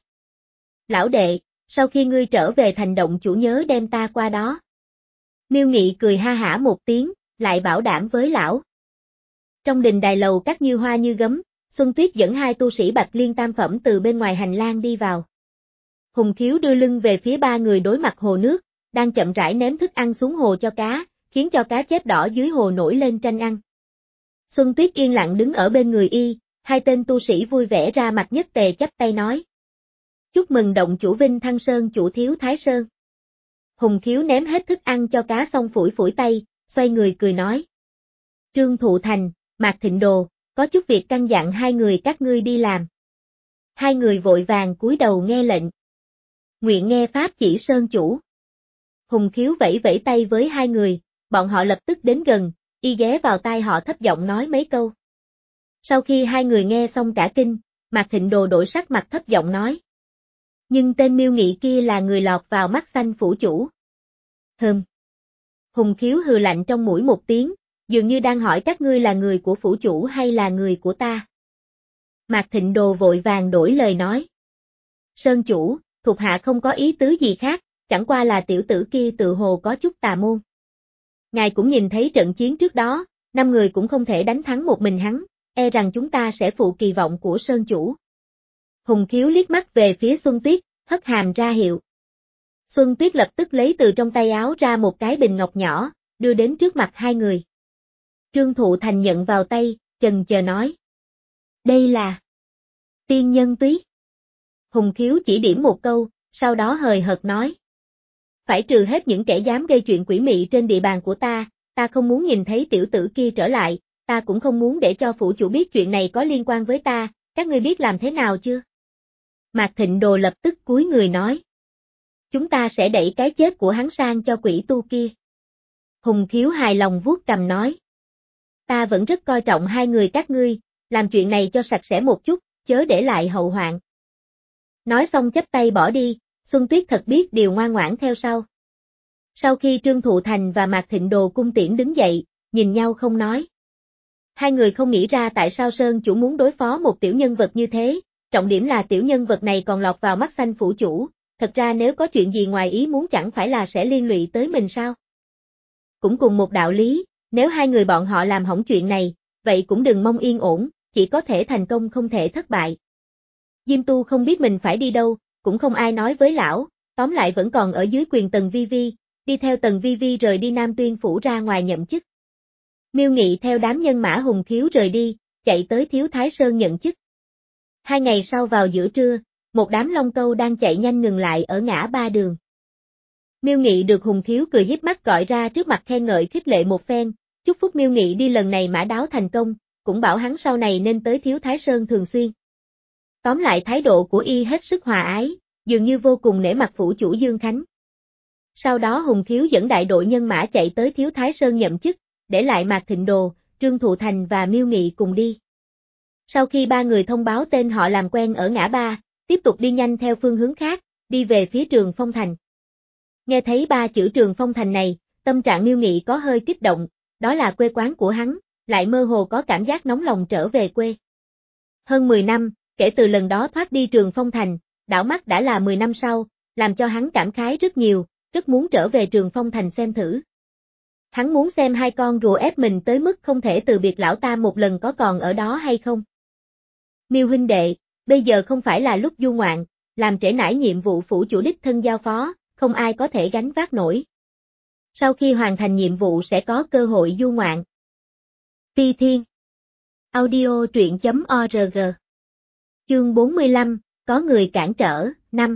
Lão đệ, sau khi ngươi trở về thành động chủ nhớ đem ta qua đó. Miêu Nghị cười ha hả một tiếng, lại bảo đảm với lão. Trong đình đài lầu cắt như hoa như gấm, Xuân Tuyết dẫn hai tu sĩ Bạch Liên tam phẩm từ bên ngoài hành lang đi vào. Hùng Khiếu đưa lưng về phía ba người đối mặt hồ nước, đang chậm rãi ném thức ăn xuống hồ cho cá, khiến cho cá chép đỏ dưới hồ nổi lên tranh ăn. Xuân Tuyết yên lặng đứng ở bên người y, hai tên tu sĩ vui vẻ ra mặt nhất tề chắp tay nói. Chúc mừng động chủ Vinh Thăng Sơn chủ thiếu Thái Sơn. Hùng Khiếu ném hết thức ăn cho cá xong phủi phủi tay, xoay người cười nói. Trương Thụ Thành, Mạc Thịnh Đồ, có chút việc căn dặn hai người các ngươi đi làm. Hai người vội vàng cúi đầu nghe lệnh. Nguyện nghe pháp chỉ Sơn chủ. Hùng Khiếu vẫy vẫy tay với hai người, bọn họ lập tức đến gần, y ghé vào tai họ thấp giọng nói mấy câu. Sau khi hai người nghe xong cả kinh, Mạc Thịnh Đồ đổi sắc mặt thấp giọng nói. Nhưng tên Miêu Nghị kia là người lọt vào mắt xanh phủ chủ. Hừm. Hùng Khiếu hừ lạnh trong mũi một tiếng, dường như đang hỏi các ngươi là người của phủ chủ hay là người của ta. Mạc Thịnh Đồ vội vàng đổi lời nói. Sơn chủ, thuộc hạ không có ý tứ gì khác, chẳng qua là tiểu tử kia tự hồ có chút tà môn. Ngài cũng nhìn thấy trận chiến trước đó, năm người cũng không thể đánh thắng một mình hắn, e rằng chúng ta sẽ phụ kỳ vọng của Sơn chủ. Hùng Khiếu liếc mắt về phía Xuân Tuyết, hất hàm ra hiệu. Xuân Tuyết lập tức lấy từ trong tay áo ra một cái bình ngọc nhỏ, đưa đến trước mặt hai người. Trương Thụ Thành nhận vào tay, chần chờ nói. Đây là tiên nhân túy. Hùng Khiếu chỉ điểm một câu, sau đó hời hợt nói. Phải trừ hết những kẻ dám gây chuyện quỷ mị trên địa bàn của ta, ta không muốn nhìn thấy tiểu tử kia trở lại, ta cũng không muốn để cho phủ chủ biết chuyện này có liên quan với ta, các ngươi biết làm thế nào chưa? Mạc Thịnh Đồ lập tức cúi người nói. Chúng ta sẽ đẩy cái chết của hắn sang cho quỷ tu kia. Hùng Khiếu hài lòng vuốt cằm nói. Ta vẫn rất coi trọng hai người các ngươi, làm chuyện này cho sạch sẽ một chút, chớ để lại hậu hoạn. Nói xong chắp tay bỏ đi, Xuân Tuyết thật biết điều ngoan ngoãn theo sau. Sau khi Trương Thụ Thành và Mạc Thịnh Đồ cung tiễn đứng dậy, nhìn nhau không nói. Hai người không nghĩ ra tại sao Sơn chủ muốn đối phó một tiểu nhân vật như thế, trọng điểm là tiểu nhân vật này còn lọt vào mắt xanh phủ chủ, thật ra nếu có chuyện gì ngoài ý muốn chẳng phải là sẽ liên lụy tới mình sao? Cũng cùng một đạo lý, nếu hai người bọn họ làm hỏng chuyện này, vậy cũng đừng mong yên ổn, chỉ có thể thành công không thể thất bại. Diêm Tu không biết mình phải đi đâu, cũng không ai nói với lão, tóm lại vẫn còn ở dưới quyền Tần Vi Vi, đi theo Tần Vi Vi rời đi Nam Tuyên phủ ra ngoài nhậm chức. Miêu Nghị theo đám nhân mã Hùng Khiếu rời đi, chạy tới Thiếu Thái Sơn nhận chức. Hai ngày sau vào giữa trưa, một đám long câu đang chạy nhanh ngừng lại ở ngã ba đường. Miêu Nghị được Hùng Khiếu cười hiếp mắt gọi ra trước mặt khen ngợi khích lệ một phen, chúc phúc Miêu Nghị đi lần này mã đáo thành công, cũng bảo hắn sau này nên tới Thiếu Thái Sơn thường xuyên. Tóm lại thái độ của y hết sức hòa ái, dường như vô cùng nể mặt phủ chủ Dương Khánh. Sau đó Hùng Khiếu dẫn đại đội nhân mã chạy tới Thiếu Thái Sơn nhậm chức, để lại Mạc Thịnh Đồ, Trương Thụ Thành và Miêu Nghị cùng đi. Sau khi ba người thông báo tên họ làm quen ở ngã ba, tiếp tục đi nhanh theo phương hướng khác, đi về phía Trường Phong Thành. Nghe thấy ba chữ Trường Phong Thành này, tâm trạng Miêu Nghị có hơi kích động, đó là quê quán của hắn, lại mơ hồ có cảm giác nóng lòng trở về quê. Hơn mười năm, kể từ lần đó thoát đi Trường Phong Thành, đảo mắt đã là mười năm sau, làm cho hắn cảm khái rất nhiều, rất muốn trở về Trường Phong Thành xem thử. Hắn muốn xem hai con rùa ép mình tới mức không thể từ biệt lão ta một lần có còn ở đó hay không. Miêu huynh đệ, bây giờ không phải là lúc du ngoạn, làm trễ nải nhiệm vụ phủ chủ đích thân giao phó, không ai có thể gánh vác nổi. Sau khi hoàn thành nhiệm vụ sẽ có cơ hội du ngoạn. Phi Thiên Audio truyện chấm org Chương bốn mươi lăm, có người cản trở, năm.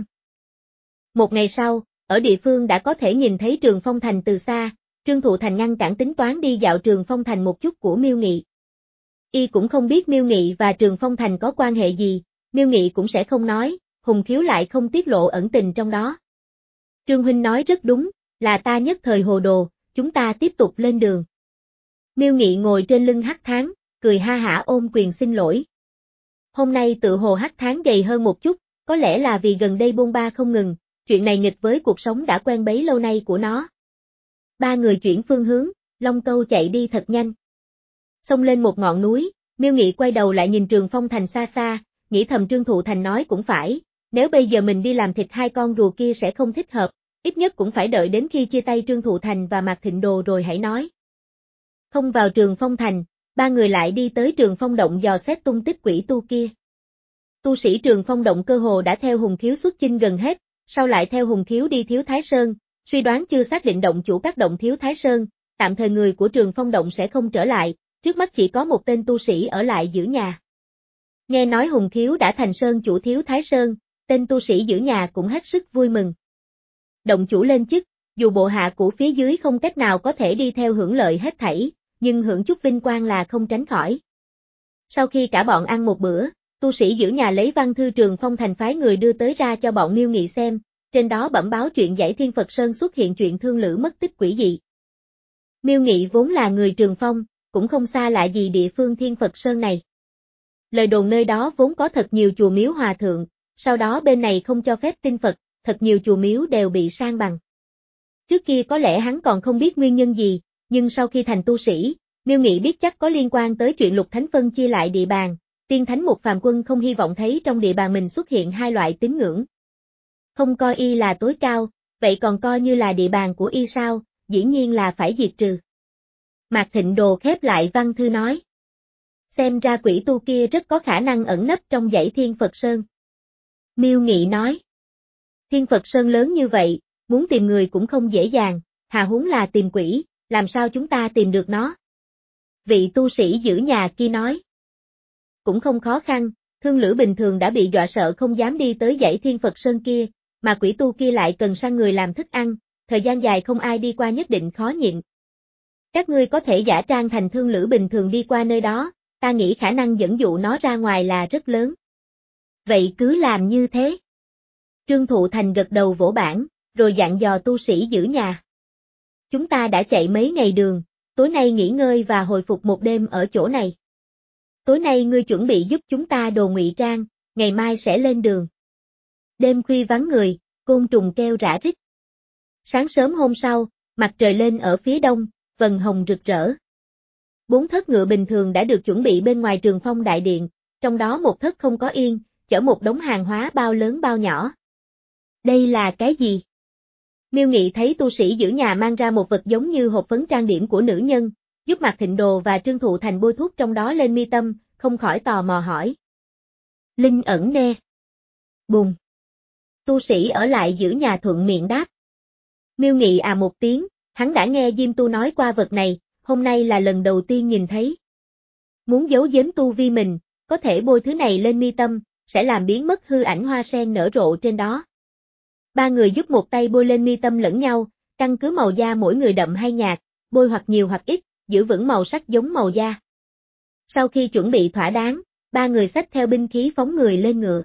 Một ngày sau, ở địa phương đã có thể nhìn thấy Trường Phong Thành từ xa, Trương Thụ Thành ngăn cản tính toán đi dạo Trường Phong Thành một chút của Miêu Nghị. Y cũng không biết Miêu Nghị và Trường Phong Thành có quan hệ gì, Miêu Nghị cũng sẽ không nói, Hùng Khiếu lại không tiết lộ ẩn tình trong đó. Trương huynh nói rất đúng, là ta nhất thời hồ đồ, chúng ta tiếp tục lên đường. Miêu Nghị ngồi trên lưng Hắc Thán, cười ha hả ôm quyền xin lỗi. Hôm nay tự hồ Hắc Thán gầy hơn một chút, có lẽ là vì gần đây bôn ba không ngừng, chuyện này nghịch với cuộc sống đã quen bấy lâu nay của nó. Ba người chuyển phương hướng, Long Câu chạy đi thật nhanh. Xông lên một ngọn núi, Miêu Nghị quay đầu lại nhìn Trường Phong Thành xa xa, nghĩ thầm Trương Thụ Thành nói cũng phải, nếu bây giờ mình đi làm thịt hai con rùa kia sẽ không thích hợp, ít nhất cũng phải đợi đến khi chia tay Trương Thụ Thành và Mạc Thịnh Đồ rồi hãy nói. Không vào Trường Phong Thành, ba người lại đi tới Trường Phong Động dò xét tung tích quỷ tu kia. Tu sĩ Trường Phong Động cơ hồ đã theo Hùng Khiếu xuất chinh gần hết, sau lại theo Hùng Khiếu đi Thiếu Thái Sơn, suy đoán chưa xác định động chủ các động Thiếu Thái Sơn, tạm thời người của Trường Phong Động sẽ không trở lại, trước mắt chỉ có một tên tu sĩ ở lại giữ nhà. Nghe nói Hùng Khiếu đã thành Sơn chủ Thiếu Thái Sơn, tên tu sĩ giữ nhà cũng hết sức vui mừng. Động chủ lên chức, dù bộ hạ của phía dưới không cách nào có thể đi theo hưởng lợi hết thảy, nhưng hưởng chút vinh quang là không tránh khỏi. Sau khi cả bọn ăn một bữa, tu sĩ giữ nhà lấy văn thư Trường Phong Thành phái người đưa tới ra cho bọn Miêu Nghị xem, trên đó bẩm báo chuyện Dãy Thiên Phật Sơn xuất hiện chuyện thương lữ mất tích quỷ dị. Miêu Nghị vốn là người Trường Phong, cũng không xa lạ gì địa phương Thiên Phật Sơn này. Lời đồn nơi đó vốn có thật nhiều chùa miếu hòa thượng, sau đó bên này không cho phép tin Phật, thật nhiều chùa miếu đều bị san bằng. Trước kia có lẽ hắn còn không biết nguyên nhân gì, nhưng sau khi thành tu sĩ, Miêu Nghị biết chắc có liên quan tới chuyện Lục Thánh phân chia lại địa bàn, tiên thánh một phàm quân không hy vọng thấy trong địa bàn mình xuất hiện hai loại tín ngưỡng. Không coi y là tối cao, vậy còn coi như là địa bàn của y sao, dĩ nhiên là phải diệt trừ. Mạc Thịnh Đồ khép lại văn thư nói. Xem ra quỷ tu kia rất có khả năng ẩn nấp trong dãy Thiên Phật Sơn. Miêu Nghị nói. Thiên Phật Sơn lớn như vậy, muốn tìm người cũng không dễ dàng, hà huống là tìm quỷ, làm sao chúng ta tìm được nó? Vị tu sĩ giữ nhà kia nói. Cũng không khó khăn, thương lữ bình thường đã bị dọa sợ không dám đi tới dãy Thiên Phật Sơn kia, mà quỷ tu kia lại cần săn người làm thức ăn, thời gian dài không ai đi qua nhất định khó nhịn. Các ngươi có thể giả trang thành thương lữ bình thường đi qua nơi đó, ta nghĩ khả năng dẫn dụ nó ra ngoài là rất lớn. Vậy cứ làm như thế. Trương Thụ Thành gật đầu vỗ bảng, rồi dặn dò tu sĩ giữ nhà. Chúng ta đã chạy mấy ngày đường, tối nay nghỉ ngơi và hồi phục một đêm ở chỗ này. Tối nay ngươi chuẩn bị giúp chúng ta đồ ngụy trang, ngày mai sẽ lên đường. Đêm khuya vắng người, côn trùng kêu rã rít. Sáng sớm hôm sau, mặt trời lên ở phía đông, vầng hồng rực rỡ. Bốn thất ngựa bình thường đã được chuẩn bị bên ngoài Trường Phong đại điện, trong đó một thất không có yên, chở một đống hàng hóa bao lớn bao nhỏ. Đây là cái gì? Miêu Nghị thấy tu sĩ giữ nhà mang ra một vật giống như hộp phấn trang điểm của nữ nhân, giúp Mạc Thịnh Đồ và Trương Thụ Thành bôi thuốc trong đó lên mi tâm, không khỏi tò mò hỏi. Linh ẩn nê. Bùng. Tu sĩ ở lại giữ nhà thuận miệng đáp. Miêu Nghị à một tiếng, hắn đã nghe Diêm Tu nói qua vật này, hôm nay là lần đầu tiên nhìn thấy. Muốn giấu giếm tu vi mình, có thể bôi thứ này lên mi tâm, sẽ làm biến mất hư ảnh hoa sen nở rộ trên đó. Ba người giúp một tay bôi lên mi tâm lẫn nhau, căn cứ màu da mỗi người đậm hay nhạt, bôi hoặc nhiều hoặc ít, giữ vững màu sắc giống màu da. Sau khi chuẩn bị thỏa đáng, ba người xách theo binh khí phóng người lên ngựa.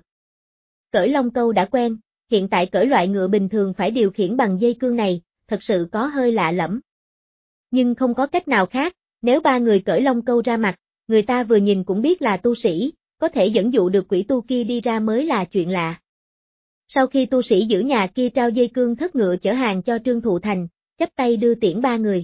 Cởi Long Câu đã quen, hiện tại cởi loại ngựa bình thường phải điều khiển bằng dây cương này, thật sự có hơi lạ lẫm. Nhưng không có cách nào khác, nếu ba người cởi Long Câu ra mặt, người ta vừa nhìn cũng biết là tu sĩ, có thể dẫn dụ được quỷ tu kia đi ra mới là chuyện lạ. Sau khi tu sĩ giữ nhà kia trao dây cương thất ngựa chở hàng cho Trương Thụ Thành, chắp tay đưa tiễn ba người.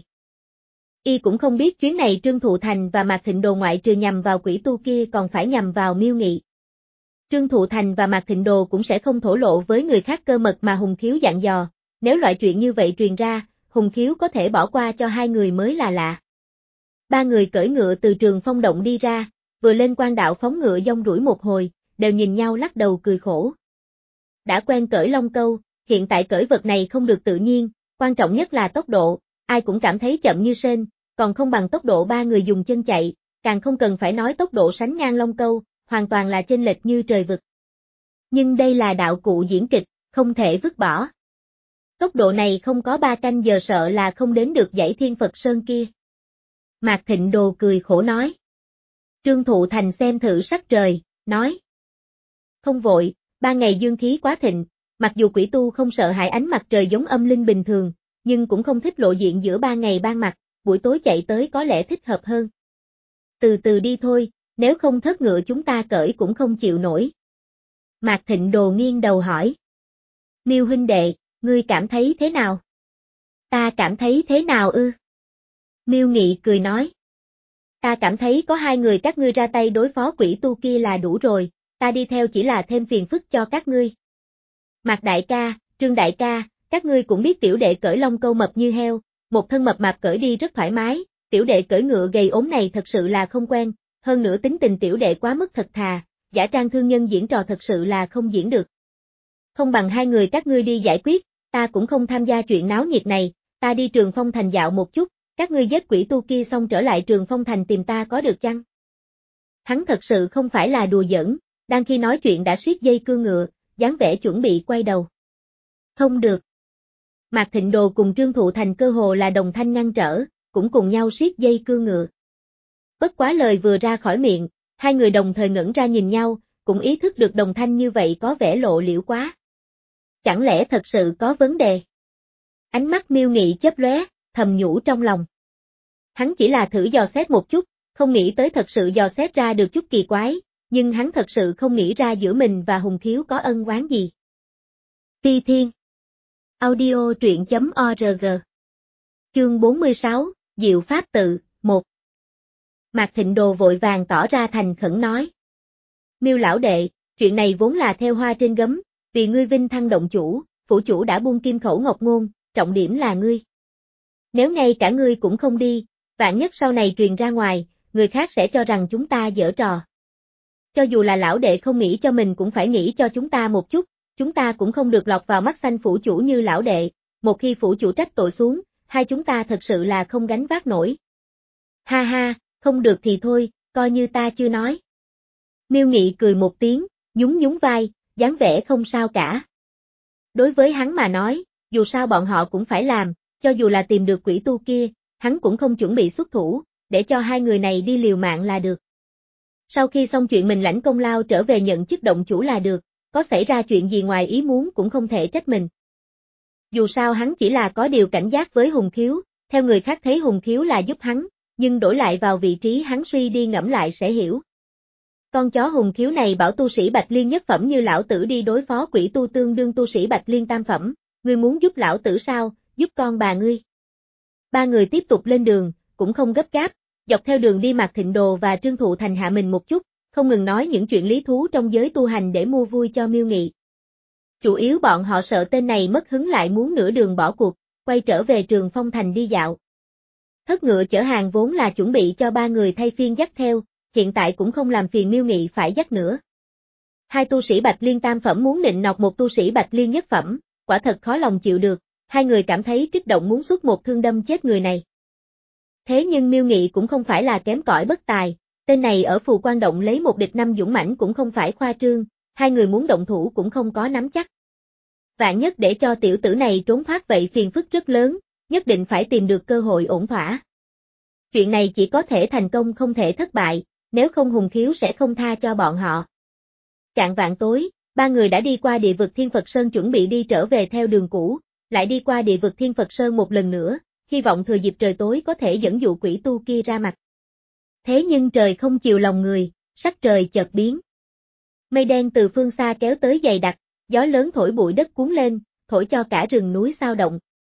Y cũng không biết chuyến này Trương Thụ Thành và Mạc Thịnh Đồ ngoại trừ nhằm vào quỷ tu kia còn phải nhằm vào Miêu Nghị. Trương Thụ Thành và Mạc Thịnh Đồ cũng sẽ không thổ lộ với người khác cơ mật mà Hùng Khiếu dặn dò, nếu loại chuyện như vậy truyền ra, Hùng Khiếu có thể bỏ qua cho hai người mới là lạ. Ba người cởi ngựa từ Trường Phong Động đi ra, vừa lên quan đạo phóng ngựa dong đuổi một hồi, đều nhìn nhau lắc đầu cười khổ. Đã quen cởi Long Câu, hiện tại cởi vật này không được tự nhiên, quan trọng nhất là tốc độ, ai cũng cảm thấy chậm như sên, còn không bằng tốc độ ba người dùng chân chạy, càng không cần phải nói tốc độ sánh ngang Long Câu, hoàn toàn là chênh lệch như trời vực. Nhưng đây là đạo cụ diễn kịch, không thể vứt bỏ. Tốc độ này không có ba canh giờ sợ là không đến được dãy Thiên Phật Sơn kia. Mạc Thịnh Đồ cười khổ nói. Trương Thụ Thành xem thử sắc trời, nói. Không vội, ba ngày dương khí quá thịnh, mặc dù quỷ tu không sợ hãi ánh mặt trời giống âm linh bình thường, nhưng cũng không thích lộ diện giữa ba ngày ban mặt, buổi tối chạy tới có lẽ thích hợp hơn. Từ từ đi thôi, nếu không thất ngựa chúng ta cởi cũng không chịu nổi. Mạc Thịnh Đồ nghiêng đầu hỏi. Miêu huynh đệ, ngươi cảm thấy thế nào? Ta cảm thấy thế nào ư? Miêu Nghị cười nói. Ta cảm thấy có hai người các ngươi ra tay đối phó quỷ tu kia là đủ rồi, ta đi theo chỉ là thêm phiền phức cho các ngươi. Mạc đại ca, Trương đại ca, các ngươi cũng biết tiểu đệ cởi lông câu mập như heo, một thân mập mạp cởi đi rất thoải mái, tiểu đệ cởi ngựa gầy ốm này thật sự là không quen, hơn nữa tính tình tiểu đệ quá mức thật thà, giả trang thương nhân diễn trò thật sự là không diễn được. Không bằng hai người các ngươi đi giải quyết, ta cũng không tham gia chuyện náo nhiệt này, ta đi Trường Phong Thành dạo một chút, các ngươi giết quỷ tu kia xong trở lại Trường Phong Thành tìm ta có được chăng? Hắn thật sự không phải là đùa giỡn, đang khi nói chuyện đã siết dây cương ngựa, dáng vẻ chuẩn bị quay đầu. Không được. Mạc Thịnh Đồ cùng Trương Thụ Thành cơ hồ là đồng thanh ngăn trở, cũng cùng nhau siết dây cương ngựa. Bất quá lời vừa ra khỏi miệng, hai người đồng thời ngẩng ra nhìn nhau, cũng ý thức được đồng thanh như vậy có vẻ lộ liễu quá. Chẳng lẽ thật sự có vấn đề? Ánh mắt Miêu Nghị chớp lóe, thầm nhủ trong lòng. Hắn chỉ là thử dò xét một chút, không nghĩ tới thật sự dò xét ra được chút kỳ quái, nhưng hắn thật sự không nghĩ ra giữa mình và Hùng Khiếu có ân oán gì. Phi Thiên Audio truyện chấm org Chương bốn mươi sáu, Diệu Pháp Tự, một Mạc Thịnh Đồ vội vàng tỏ ra thành khẩn nói. Miêu lão đệ, chuyện này vốn là theo hoa trên gấm, vì ngươi vinh thăng động chủ, phủ chủ đã buông kim khẩu ngọc ngôn, trọng điểm là ngươi. Nếu ngay cả ngươi cũng không đi, vạn nhất sau này truyền ra ngoài, người khác sẽ cho rằng chúng ta giở trò. Cho dù là lão đệ không nghĩ cho mình cũng phải nghĩ cho chúng ta một chút, chúng ta cũng không được lọt vào mắt xanh phủ chủ như lão đệ, một khi phủ chủ trách tội xuống, hai chúng ta thật sự là không gánh vác nổi. Ha ha, không được thì thôi, coi như ta chưa nói. Miêu Nghị cười một tiếng, nhún nhún vai, dáng vẻ không sao cả. Đối với hắn mà nói, dù sao bọn họ cũng phải làm, cho dù là tìm được quỷ tu kia, hắn cũng không chuẩn bị xuất thủ, để cho hai người này đi liều mạng là được. Sau khi xong chuyện mình lãnh công lao trở về nhận chức động chủ là được, có xảy ra chuyện gì ngoài ý muốn cũng không thể trách mình. Dù sao hắn chỉ là có điều cảnh giác với Hùng Khiếu, theo người khác thấy Hùng Khiếu là giúp hắn, nhưng đổi lại vào vị trí hắn suy đi ngẫm lại sẽ hiểu. Con chó Hùng Khiếu này bảo tu sĩ Bạch Liên nhất phẩm như lão tử đi đối phó quỷ tu tương đương tu sĩ Bạch Liên tam phẩm, ngươi muốn giúp lão tử sao, giúp con bà ngươi. Ba người tiếp tục lên đường, cũng không gấp gáp, dọc theo đường đi Mạc Thịnh Đồ và Trương Thụ Thành hạ mình một chút, không ngừng nói những chuyện lý thú trong giới tu hành để mua vui cho Miêu Nghị. Chủ yếu bọn họ sợ tên này mất hứng lại muốn nửa đường bỏ cuộc, quay trở về Trường Phong Thành đi dạo. Thất ngựa chở hàng vốn là chuẩn bị cho ba người thay phiên dắt theo, hiện tại cũng không làm phiền Miêu Nghị phải dắt nữa. Hai tu sĩ Bạch Liên tam phẩm muốn nịnh nọt một tu sĩ Bạch Liên nhất phẩm, quả thật khó lòng chịu được, hai người cảm thấy kích động muốn xuất một thương đâm chết người này. Thế nhưng Miêu Nghị cũng không phải là kém cỏi bất tài, tên này ở Phù Quan Động lấy một địch năm dũng mãnh cũng không phải khoa trương, hai người muốn động thủ cũng không có nắm chắc. Vạn nhất để cho tiểu tử này trốn thoát vậy phiền phức rất lớn, nhất định phải tìm được cơ hội ổn thỏa. Chuyện này chỉ có thể thành công không thể thất bại, nếu không Hùng Khiếu sẽ không tha cho bọn họ. Chạng vạn tối, ba người đã đi qua địa vực Thiên Phật Sơn chuẩn bị đi trở về theo đường cũ, lại đi qua địa vực Thiên Phật Sơn một lần nữa, hy vọng thừa dịp trời tối có thể dẫn dụ quỷ tu kia ra mặt. Thế nhưng trời không chiều lòng người, sắc trời chợt biến. Mây đen từ phương xa kéo tới dày đặc, gió lớn thổi bụi đất cuốn lên, thổi cho cả rừng núi xao động.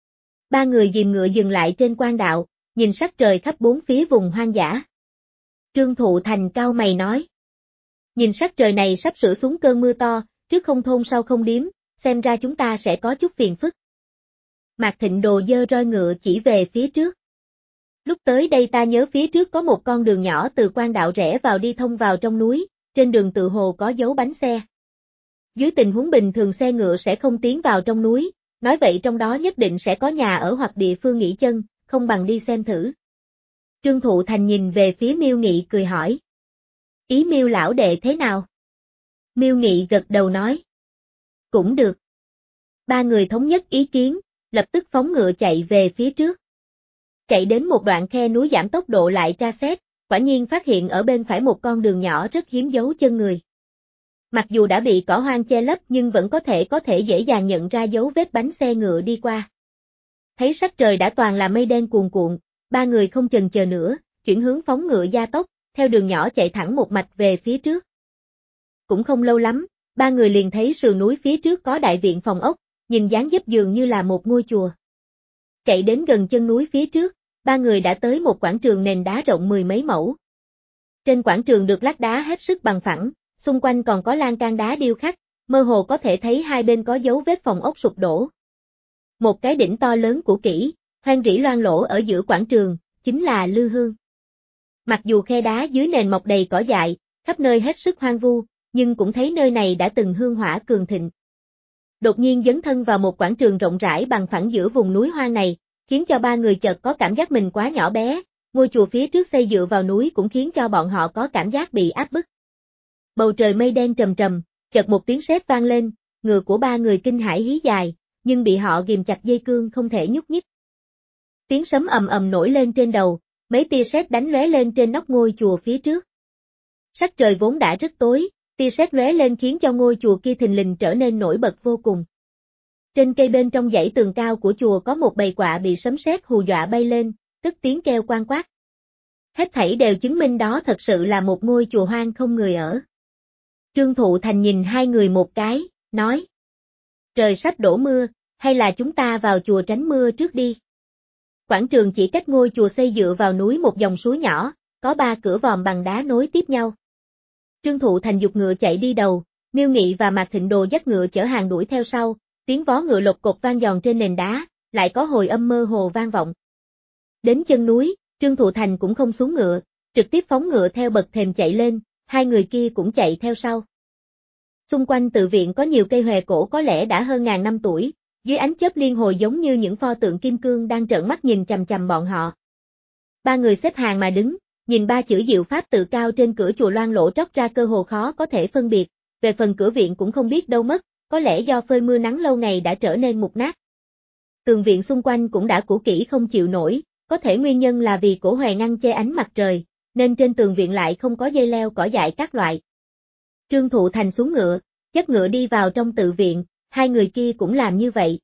Ba người dìm ngựa dừng lại trên quan đạo, nhìn sắc trời khắp bốn phía vùng hoang dã. Trương Thụ Thành cau mày nói. Nhìn sắc trời này sắp sửa xuống cơn mưa to, trước không thôn sau không điếm, xem ra chúng ta sẽ có chút phiền phức. Mạc Thịnh Đồ giơ roi ngựa chỉ về phía trước. Lúc tới đây ta nhớ phía trước có một con đường nhỏ từ quan đạo rẽ vào đi thông vào trong núi, trên đường tự hồ có dấu bánh xe. Dưới tình huống bình thường xe ngựa sẽ không tiến vào trong núi, nói vậy trong đó nhất định sẽ có nhà ở hoặc địa phương nghỉ chân, không bằng đi xem thử. Trương Thụ Thành nhìn về phía Miêu Nghị cười hỏi. Ý Miêu lão đệ thế nào? Miêu Nghị gật đầu nói. Cũng được. Ba người thống nhất ý kiến, lập tức phóng ngựa chạy về phía trước. Chạy đến một đoạn khe núi giảm tốc độ lại tra xét, quả nhiên phát hiện ở bên phải một con đường nhỏ rất hiếm dấu chân người. Mặc dù đã bị cỏ hoang che lấp nhưng vẫn có thể có thể dễ dàng nhận ra dấu vết bánh xe ngựa đi qua. Thấy sắc trời đã toàn là mây đen cuồn cuộn, ba người không chần chờ nữa, chuyển hướng phóng ngựa gia tốc, theo đường nhỏ chạy thẳng một mạch về phía trước. Cũng không lâu lắm, ba người liền thấy sườn núi phía trước có đại viện phòng ốc, nhìn dáng dấp dường như là một ngôi chùa. Chạy đến gần chân núi phía trước, ba người đã tới một quảng trường nền đá rộng mười mấy mẫu. Trên quảng trường được lát đá hết sức bằng phẳng, xung quanh còn có lan can đá điêu khắc, mơ hồ có thể thấy hai bên có dấu vết phòng ốc sụp đổ. Một cái đỉnh to lớn cũ kỹ, hoang rỉ loang lổ ở giữa quảng trường, chính là Lư Hương. Mặc dù khe đá dưới nền mọc đầy cỏ dại, khắp nơi hết sức hoang vu, nhưng cũng thấy nơi này đã từng hương hỏa cường thịnh. Đột nhiên dấn thân vào một quảng trường rộng rãi bằng phẳng giữa vùng núi hoang này, khiến cho ba người chợt có cảm giác mình quá nhỏ bé, ngôi chùa phía trước xây dựa vào núi cũng khiến cho bọn họ có cảm giác bị áp bức. Bầu trời mây đen trầm trầm, chợt một tiếng sét vang lên, ngựa của ba người kinh hãi hí dài, nhưng bị họ ghìm chặt dây cương không thể nhúc nhích. Tiếng sấm ầm ầm nổi lên trên đầu, mấy tia sét đánh lóe lên trên nóc ngôi chùa phía trước. Sắc trời vốn đã rất tối, tia sét lóe lên khiến cho ngôi chùa kia thình lình trở nên nổi bật vô cùng. Trên cây bên trong dãy tường cao của chùa có một bầy quạ bị sấm sét hù dọa bay lên, tức tiếng kêu quang quát. Hết thảy đều chứng minh đó thật sự là một ngôi chùa hoang không người ở. Trương Thụ Thành nhìn hai người một cái, nói. Trời sắp đổ mưa, hay là chúng ta vào chùa tránh mưa trước đi. Quảng trường chỉ cách ngôi chùa xây dựa vào núi một dòng suối nhỏ, có ba cửa vòm bằng đá nối tiếp nhau. Trương Thụ Thành giục ngựa chạy đi đầu, Miêu Nghị và Mạc Thịnh Đồ dắt ngựa chở hàng đuổi theo sau, tiếng vó ngựa lộc cộc vang giòn trên nền đá, lại có hồi âm mơ hồ vang vọng. Đến chân núi, Trương Thụ Thành cũng không xuống ngựa, trực tiếp phóng ngựa theo bậc thềm chạy lên, hai người kia cũng chạy theo sau. Xung quanh tự viện có nhiều cây hòe cổ có lẽ đã hơn ngàn năm tuổi, dưới ánh chớp liên hồi giống như những pho tượng kim cương đang trợn mắt nhìn chằm chằm bọn họ. Ba người xếp hàng mà đứng, nhìn ba chữ Diệu Pháp tự cao trên cửa chùa loang lổ tróc ra cơ hồ khó có thể phân biệt, về phần cửa viện cũng không biết đâu mất, có lẽ do phơi mưa nắng lâu ngày đã trở nên mục nát. Tường viện xung quanh cũng đã cũ kỹ không chịu nổi, có thể nguyên nhân là vì cổ hòe ngăn che ánh mặt trời, nên trên tường viện lại không có dây leo cỏ dại các loại. Trương Thụ Thành xuống ngựa, dắt ngựa đi vào trong tự viện, hai người kia cũng làm như vậy.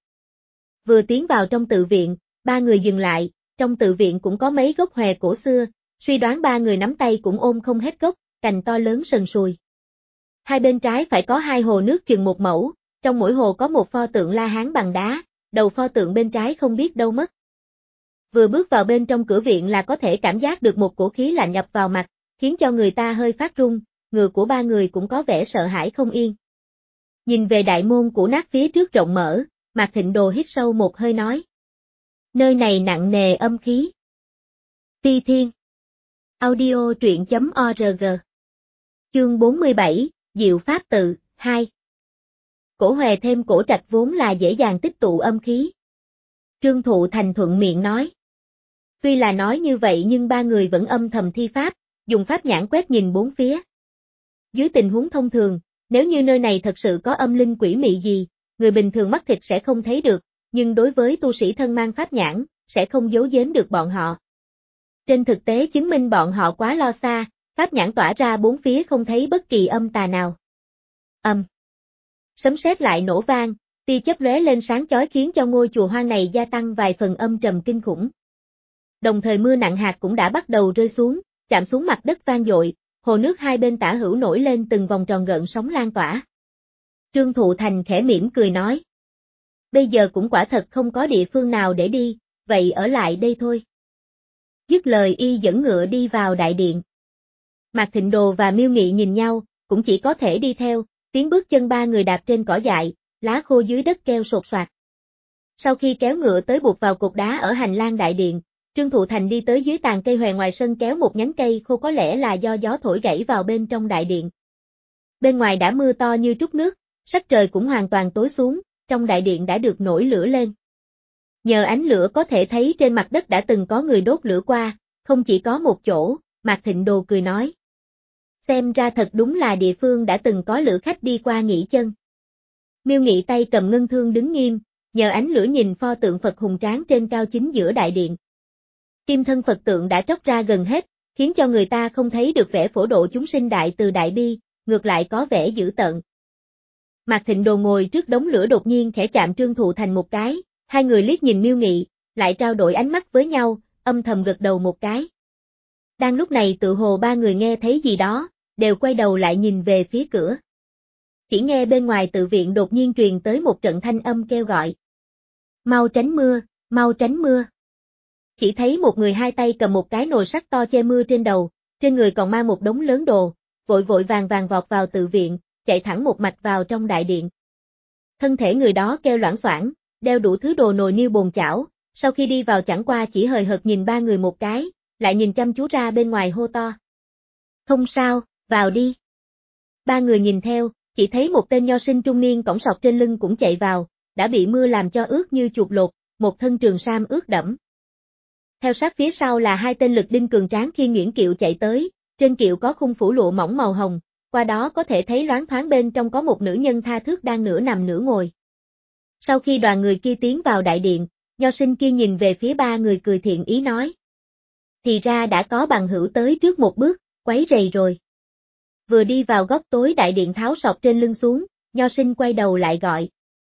Vừa tiến vào trong tự viện, ba người dừng lại, trong tự viện cũng có mấy gốc hòe cổ xưa, suy đoán ba người nắm tay cũng ôm không hết gốc, cành to lớn sần sùi. Hai bên trái phải có hai hồ nước chừng một mẫu, trong mỗi hồ có một pho tượng La Hán bằng đá, đầu pho tượng bên trái không biết đâu mất. Vừa bước vào bên trong cửa viện là có thể cảm giác được một cổ khí lạnh ập vào mặt, khiến cho người ta hơi phát run, ngựa của ba người cũng có vẻ sợ hãi không yên. Nhìn về đại môn cũ nát phía trước rộng mở, Mạc Thịnh Đồ hít sâu một hơi nói. Nơi này nặng nề âm khí. Phi Thiên. Audio truyện chấm org. Chương bốn mươi bảy, Diệu Pháp tự, hai. Cổ hòe thêm cổ trạch vốn là dễ dàng tích tụ âm khí. Trương Thụ Thành thuận miệng nói. Tuy là nói như vậy nhưng ba người vẫn âm thầm thi pháp, dùng pháp nhãn quét nhìn bốn phía. Dưới tình huống thông thường, nếu như nơi này thật sự có âm linh quỷ mị gì, người bình thường mắt thịt sẽ không thấy được, nhưng đối với tu sĩ thân mang pháp nhãn, sẽ không giấu giếm được bọn họ. Trên thực tế chứng minh bọn họ quá lo xa, pháp nhãn tỏa ra bốn phía không thấy bất kỳ âm tà nào. Âm. Sấm sét lại nổ vang, tia chớp lóe lên sáng chói khiến cho ngôi chùa hoang này gia tăng vài phần âm trầm kinh khủng. Đồng thời mưa nặng hạt cũng đã bắt đầu rơi xuống, chạm xuống mặt đất vang dội, hồ nước hai bên tả hữu nổi lên từng vòng tròn gợn sóng lan tỏa. Trương Thụ Thành khẽ mỉm cười nói. Bây giờ cũng quả thật không có địa phương nào để đi, vậy ở lại đây thôi. Dứt lời y dẫn ngựa đi vào đại điện. Mạc Thịnh Đồ và Miêu Nghị nhìn nhau, cũng chỉ có thể đi theo, tiếng bước chân ba người đạp trên cỏ dại, lá khô dưới đất kêu sột soạt. Sau khi kéo ngựa tới buộc vào cột đá ở hành lang đại điện, Trương Thụ Thành đi tới dưới tàn cây hòe ngoài sân kéo một nhánh cây khô có lẽ là do gió thổi gãy vào bên trong đại điện. Bên ngoài đã mưa to như trút nước, sắc trời cũng hoàn toàn tối xuống, trong đại điện đã được nổi lửa lên. Nhờ ánh lửa có thể thấy trên mặt đất đã từng có người đốt lửa qua, không chỉ có một chỗ, Mạc Thịnh Đồ cười nói. Xem ra thật đúng là địa phương đã từng có lữ khách đi qua nghỉ chân. Miêu Nghị tay cầm ngân thương đứng nghiêm, nhờ ánh lửa nhìn pho tượng Phật hùng tráng trên cao chính giữa đại điện. Kim thân Phật tượng đã tróc ra gần hết, khiến cho người ta không thấy được vẻ phổ độ chúng sinh đại từ đại bi, ngược lại có vẻ dữ tợn. Mạc Thịnh Đồ ngồi trước đống lửa đột nhiên khẽ chạm Trương Thụ Thành một cái, hai người liếc nhìn Miêu Nghị, lại trao đổi ánh mắt với nhau, âm thầm gật đầu một cái. Đang lúc này tự hồ ba người nghe thấy gì đó, đều quay đầu lại nhìn về phía cửa. Chỉ nghe bên ngoài tự viện đột nhiên truyền tới một trận thanh âm kêu gọi. Mau tránh mưa, mau tránh mưa. Chỉ thấy một người hai tay cầm một cái nồi sắt to che mưa trên đầu, trên người còn mang một đống lớn đồ, vội vội vàng vàng vọt vào tự viện, chạy thẳng một mạch vào trong đại điện. Thân thể người đó kêu loảng xoảng, đeo đủ thứ đồ nồi niêu bồn chảo, sau khi đi vào chẳng qua chỉ hời hợt nhìn ba người một cái, lại nhìn chăm chú ra bên ngoài hô to. Không sao, vào đi. Ba người nhìn theo, chỉ thấy một tên nho sinh trung niên cõng sọt trên lưng cũng chạy vào, đã bị mưa làm cho ướt như chuột lột, một thân trường sam ướt đẫm. Theo sát phía sau là hai tên lực đinh cường tráng khiêng nhuyễn kiệu chạy tới, trên kiệu có khung phủ lụa mỏng màu hồng, qua đó có thể thấy loáng thoáng bên trong có một nữ nhân tha thướt đang nửa nằm nửa ngồi. Sau khi đoàn người kia tiến vào đại điện, nho sinh kia nhìn về phía ba người cười thiện ý nói. Thì ra đã có bằng hữu tới trước một bước, quấy rầy rồi. Vừa đi vào góc tối đại điện tháo sọt trên lưng xuống, nho sinh quay đầu lại gọi.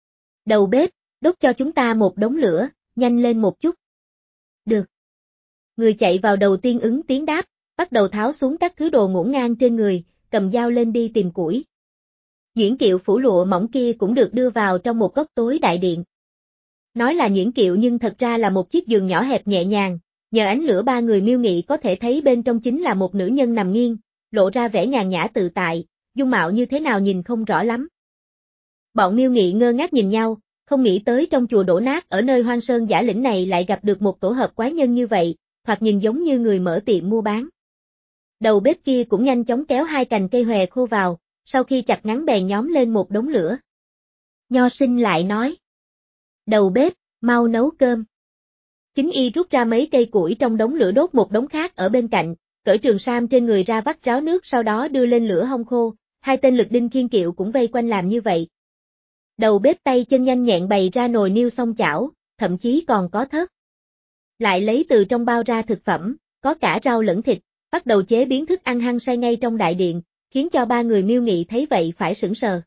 Đầu bếp, đốt cho chúng ta một đống lửa, nhanh lên một chút. Được. Người chạy vào đầu tiên ứng tiếng đáp, bắt đầu tháo xuống các thứ đồ ngổn ngang trên người, cầm dao lên đi tìm củi. Nhuyễn kiệu phủ lụa mỏng kia cũng được đưa vào trong một góc tối đại điện. Nói là nhuyễn kiệu nhưng thật ra là một chiếc giường nhỏ hẹp nhẹ nhàng, nhờ ánh lửa ba người Miêu Nghị có thể thấy bên trong chính là một nữ nhân nằm nghiêng, lộ ra vẻ nhàn nhã tự tại, dung mạo như thế nào nhìn không rõ lắm. Bọn Miêu Nghị ngơ ngác nhìn nhau, không nghĩ tới trong chùa đổ nát ở nơi hoang sơn giả lĩnh này lại gặp được một tổ hợp quái nhân như vậy, thoạt nhìn giống như người mở tiệm mua bán. Đầu bếp kia cũng nhanh chóng kéo hai cành cây hòe khô vào, sau khi chặt ngắn bèn nhóm lên một đống lửa. Nho sinh lại nói. Đầu bếp, mau nấu cơm. Chính y rút ra mấy cây củi trong đống lửa đốt một đống khác ở bên cạnh, cởi trường sam trên người ra vắt ráo nước sau đó đưa lên lửa hong khô, hai tên lực đinh khiêng kiệu cũng vây quanh làm như vậy. Đầu bếp tay chân nhanh nhẹn bày ra nồi niêu xong chảo, thậm chí còn có thớt. Lại lấy từ trong bao ra thực phẩm, có cả rau lẫn thịt, bắt đầu chế biến thức ăn hăng say ngay trong đại điện, khiến cho ba người Miêu Nghị thấy vậy phải sững sờ.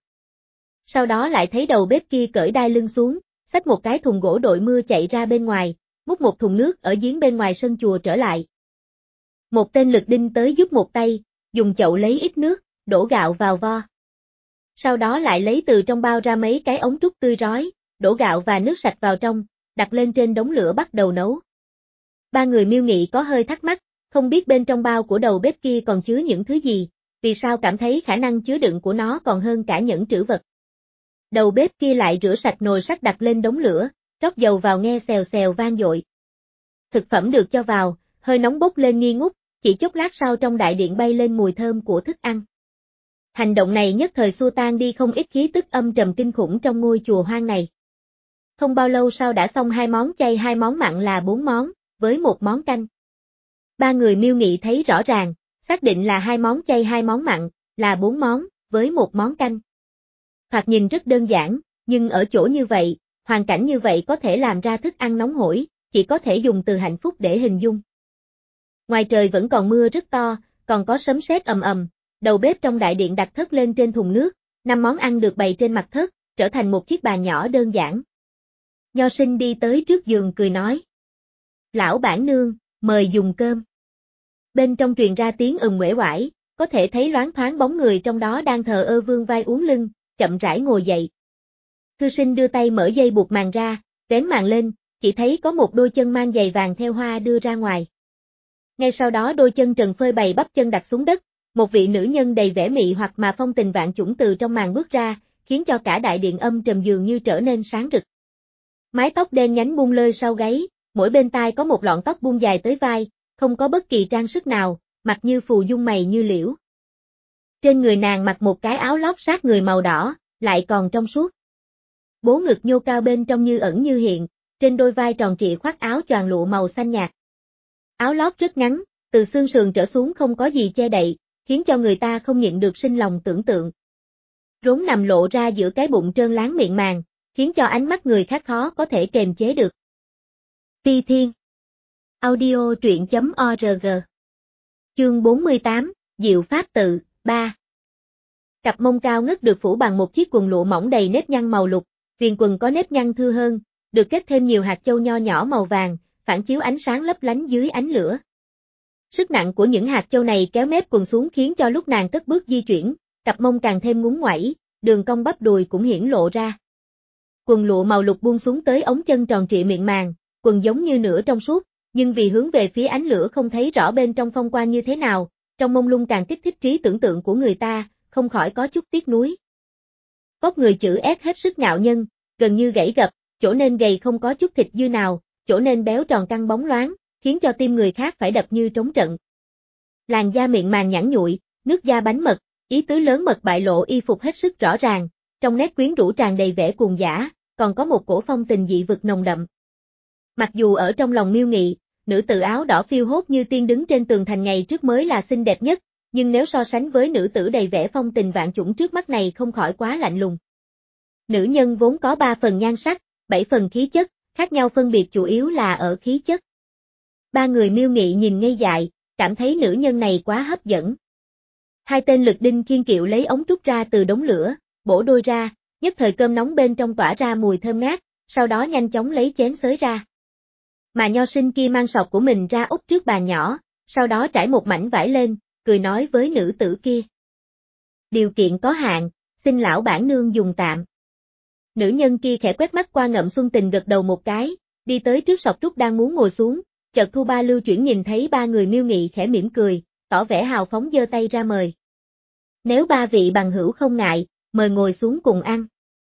Sau đó lại thấy đầu bếp kia cởi đai lưng xuống, xách một cái thùng gỗ đội mưa chạy ra bên ngoài, múc một thùng nước ở giếng bên ngoài sân chùa trở lại. Một tên lực đinh tới giúp một tay, dùng chậu lấy ít nước, đổ gạo vào vo. Sau đó lại lấy từ trong bao ra mấy cái ống trúc tươi rói, đổ gạo và nước sạch vào trong, đặt lên trên đống lửa bắt đầu nấu. Ba người Miêu Nghị có hơi thắc mắc, không biết bên trong bao của đầu bếp kia còn chứa những thứ gì, vì sao cảm thấy khả năng chứa đựng của nó còn hơn cả nhẫn trữ vật. Đầu bếp kia lại rửa sạch nồi sắt đặt lên đống lửa, rót dầu vào nghe xèo xèo vang dội. Thực phẩm được cho vào, hơi nóng bốc lên nghi ngút, chỉ chốc lát sau trong đại điện bay lên mùi thơm của thức ăn. Hành động này nhất thời xua tan đi không ít khí tức âm trầm kinh khủng trong ngôi chùa hoang này. Không bao lâu sau đã xong hai món chay hai món mặn là bốn món, với một món canh. Ba người Miêu Nghị thấy rõ ràng, xác định là hai món chay hai món mặn, là bốn món, với một món canh. Thoạt nhìn rất đơn giản, nhưng ở chỗ như vậy, hoàn cảnh như vậy có thể làm ra thức ăn nóng hổi, chỉ có thể dùng từ hạnh phúc để hình dung. Ngoài trời vẫn còn mưa rất to, còn có sấm sét ầm ầm, đầu bếp trong đại điện đặt thớt lên trên thùng nước, năm món ăn được bày trên mặt thớt, trở thành một chiếc bàn nhỏ đơn giản. Nho sinh đi tới trước giường cười nói. Lão bản nương, mời dùng cơm. Bên trong truyền ra tiếng ừm uể oải, có thể thấy loáng thoáng bóng người trong đó đang thờ ơ vươn vai uốn lưng, chậm rãi ngồi dậy. Thư sinh đưa tay mở dây buộc màn ra, vén màn lên, chỉ thấy có một đôi chân mang giày vàng theo hoa đưa ra ngoài. Ngay sau đó đôi chân trần phơi bày bắp chân đặt xuống đất, một vị nữ nhân đầy vẻ mị hoặc mà phong tình vạn chủng từ trong màn bước ra, khiến cho cả đại điện âm trầm dường như trở nên sáng rực. Mái tóc đen nhánh buông lơi sau gáy, mỗi bên tai có một lọn tóc buông dài tới vai, không có bất kỳ trang sức nào, mặt như phù dung mày như liễu. Trên người nàng mặc một cái áo lót sát người màu đỏ, lại còn trong suốt. Bố ngực nhô cao bên trong như ẩn như hiện, trên đôi vai tròn trịa khoác áo choàng lụa màu xanh nhạt. Áo lót rất ngắn, từ xương sườn trở xuống không có gì che đậy, khiến cho người ta không nhịn được sinh lòng tưởng tượng. Rốn nằm lộ ra giữa cái bụng trơn láng miệng màng, khiến cho ánh mắt người khác khó có thể kềm chế được. Phi Thiên Audio truyện chấm org Chương bốn mươi tám, Diệu Pháp Tự, ba Cặp mông cao ngất được phủ bằng một chiếc quần lụa mỏng đầy nếp nhăn màu lục, viền quần có nếp nhăn thưa hơn, được kết thêm nhiều hạt châu nho nhỏ màu vàng, phản chiếu ánh sáng lấp lánh dưới ánh lửa. Sức nặng của những hạt châu này kéo mép quần xuống khiến cho lúc nàng cất bước di chuyển, cặp mông càng thêm ngúng ngoẩy, đường cong bắp đùi cũng hiển lộ ra. Quần lụa màu lục buông xuống tới ống chân tròn trịa miệng màng, quần giống như nửa trong suốt, nhưng vì hướng về phía ánh lửa không thấy rõ bên trong phong quang như thế nào, trong mông lung càng kích thích trí tưởng tượng của người ta, không khỏi có chút tiếc nuối. Vóc người chữ S hết sức ngạo nhân, gần như gãy gập, chỗ nên gầy không có chút thịt dư nào, chỗ nên béo tròn căng bóng loáng, khiến cho tim người khác phải đập như trống trận. Làn da miệng màng nhẵn nhụi, nước da bánh mật, ý tứ lớn mật bại lộ y phục hết sức rõ ràng, trong nét quyến rũ tràn đầy vẻ cuồng dã, còn có một cổ phong tình dị vực nồng đậm. Mặc dù ở trong lòng Miêu Nghị, nữ tử áo đỏ phiêu hốt như tiên đứng trên tường thành ngày trước mới là xinh đẹp nhất, nhưng nếu so sánh với nữ tử đầy vẻ phong tình vạn chủng trước mắt này không khỏi quá lạnh lùng. Nữ nhân vốn có ba phần nhan sắc, bảy phần khí chất, khác nhau phân biệt chủ yếu là ở khí chất. Ba người Miêu Nghị nhìn ngây dại, cảm thấy nữ nhân này quá hấp dẫn. Hai tên lực đinh kiên kiệu lấy ống trúc ra từ đống lửa, bổ đôi ra, nhất thời cơm nóng bên trong tỏa ra mùi thơm ngát, sau đó nhanh chóng lấy chén xới ra. Mà nho sinh kia mang sọt của mình ra úp trước bàn nhỏ, sau đó trải một mảnh vải lên, cười nói với nữ tử kia. Điều kiện có hạn, xin lão bản nương dùng tạm. Nữ nhân kia khẽ quét mắt qua Ngậm Xuân Tình gật đầu một cái, đi tới trước sọt trúc đang muốn ngồi xuống, chợt Thu Ba lưu chuyển nhìn thấy ba người Miêu Nghị khẽ mỉm cười, tỏ vẻ hào phóng giơ tay ra mời. Nếu ba vị bằng hữu không ngại, mời ngồi xuống cùng ăn.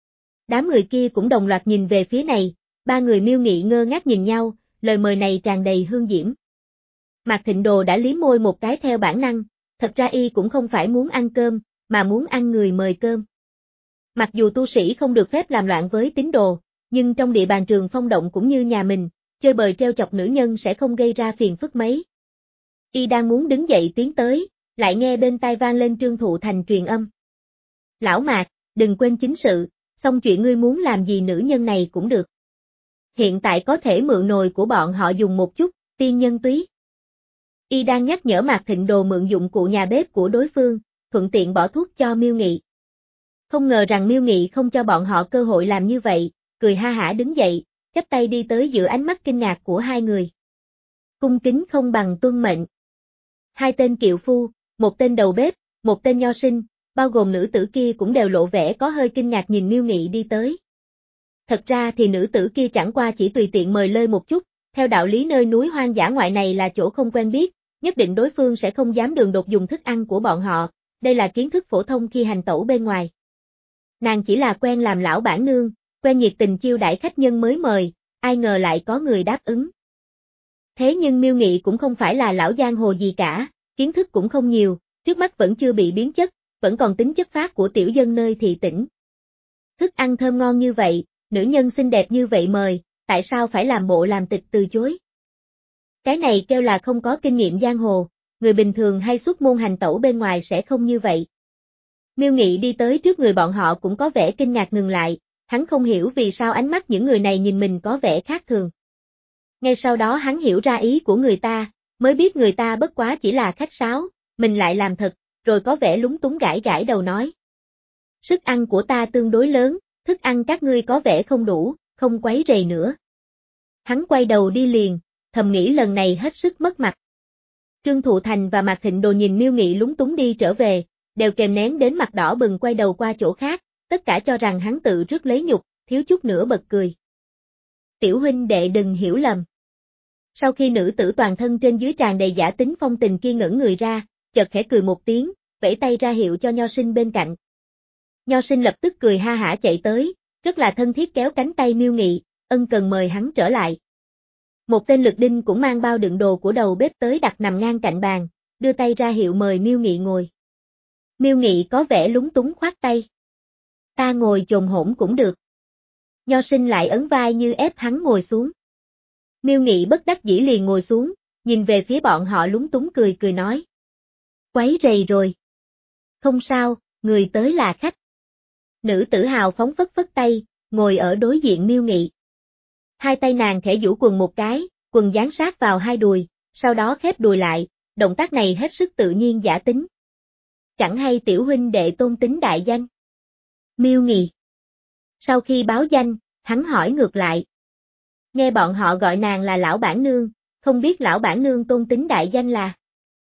Đám người kia cũng đồng loạt nhìn về phía này, ba người Miêu Nghị ngơ ngác nhìn nhau, lời mời này tràn đầy hương diễm. Mạc Thịnh Đồ đã liếm môi một cái theo bản năng, thật ra y cũng không phải muốn ăn cơm, mà muốn ăn người mời cơm. Mặc dù tu sĩ không được phép làm loạn với tín đồ, nhưng trong địa bàn Trường Phong Động cũng như nhà mình, chơi bời treo chọc nữ nhân sẽ không gây ra phiền phức mấy. Y đang muốn đứng dậy tiến tới, lại nghe bên tai vang lên Trương Thụ Thành truyền âm. Lão Mạc, đừng quên chính sự, xong chuyện ngươi muốn làm gì nữ nhân này cũng được. Hiện tại có thể mượn nồi của bọn họ dùng một chút, tiên nhân túy. Y đang nhắc nhở Mạc Thịnh Đồ mượn dụng cụ nhà bếp của đối phương, thuận tiện bỏ thuốc cho Miêu Nghị. Không ngờ rằng Miêu Nghị không cho bọn họ cơ hội làm như vậy, cười ha hả đứng dậy, chắp tay đi tới giữa ánh mắt kinh ngạc của hai người. Cung kính không bằng tuân mệnh. Hai tên kiệu phu, một tên đầu bếp, một tên nho sinh, bao gồm nữ tử kia cũng đều lộ vẻ có hơi kinh ngạc nhìn Miêu Nghị đi tới. Thật ra thì nữ tử kia chẳng qua chỉ tùy tiện mời lơi một chút, theo đạo lý nơi núi hoang dã ngoại này là chỗ không quen biết, nhất định đối phương sẽ không dám đường đột dùng thức ăn của bọn họ, đây là kiến thức phổ thông khi hành tẩu bên ngoài. Nàng chỉ là quen làm lão bản nương, quen nhiệt tình chiêu đãi khách nhân mới mời, ai ngờ lại có người đáp ứng. Thế nhưng Miêu Nghị cũng không phải là lão giang hồ gì cả, kiến thức cũng không nhiều, trước mắt vẫn chưa bị biến chất, vẫn còn tính chất phác của tiểu dân nơi thị tỉnh. Thức ăn thơm ngon như vậy, nữ nhân xinh đẹp như vậy mời, tại sao phải làm bộ làm tịch từ chối? Cái này kêu là không có kinh nghiệm giang hồ, người bình thường hay xuất môn hành tẩu bên ngoài sẽ không như vậy. Miêu Nghị đi tới trước người bọn họ cũng có vẻ kinh ngạc ngừng lại, hắn không hiểu vì sao ánh mắt những người này nhìn mình có vẻ khác thường. Ngay sau đó hắn hiểu ra ý của người ta, mới biết người ta bất quá chỉ là khách sáo, mình lại làm thật, rồi có vẻ lúng túng gãi gãi đầu nói. Sức ăn của ta tương đối lớn, thức ăn các ngươi có vẻ không đủ, không quấy rầy nữa. Hắn quay đầu đi liền, thầm nghĩ lần này hết sức mất mặt. Trương Thụ Thành và Mạc Thịnh Đồ nhìn Miêu Nghị lúng túng đi trở về, đều kèm nén đến mặt đỏ bừng quay đầu qua chỗ khác, tất cả cho rằng hắn tự rước lấy nhục, thiếu chút nữa bật cười. Tiểu huynh đệ đừng hiểu lầm. Sau khi nữ tử toàn thân trên dưới tràn đầy giả tính phong tình kia ngẩn người ra, chợt khẽ cười một tiếng, vẫy tay ra hiệu cho nho sinh bên cạnh. Nho sinh lập tức cười ha hả chạy tới, rất là thân thiết kéo cánh tay Miêu Nghị, ân cần mời hắn trở lại. Một tên lực đinh cũng mang bao đựng đồ của đầu bếp tới đặt nằm ngang cạnh bàn, đưa tay ra hiệu mời Miêu Nghị ngồi. Miêu Nghị có vẻ lúng túng khoát tay. Ta ngồi chồm hổm cũng được. Nho sinh lại ấn vai như ép hắn ngồi xuống. Miêu Nghị bất đắc dĩ liền ngồi xuống, nhìn về phía bọn họ lúng túng cười cười nói. Quấy rầy rồi. Không sao, người tới là khách. Nữ tử hào phóng phất phất tay, ngồi ở đối diện Miêu Nghị. Hai tay nàng khẽ giũ quần một cái, quần dán sát vào hai đùi, sau đó khép đùi lại, động tác này hết sức tự nhiên giả tính. Chẳng hay tiểu huynh đệ tôn tính đại danh. Miêu Nghị. Sau khi báo danh, hắn hỏi ngược lại. Nghe bọn họ gọi nàng là lão bản nương, không biết lão bản nương tôn tính đại danh là.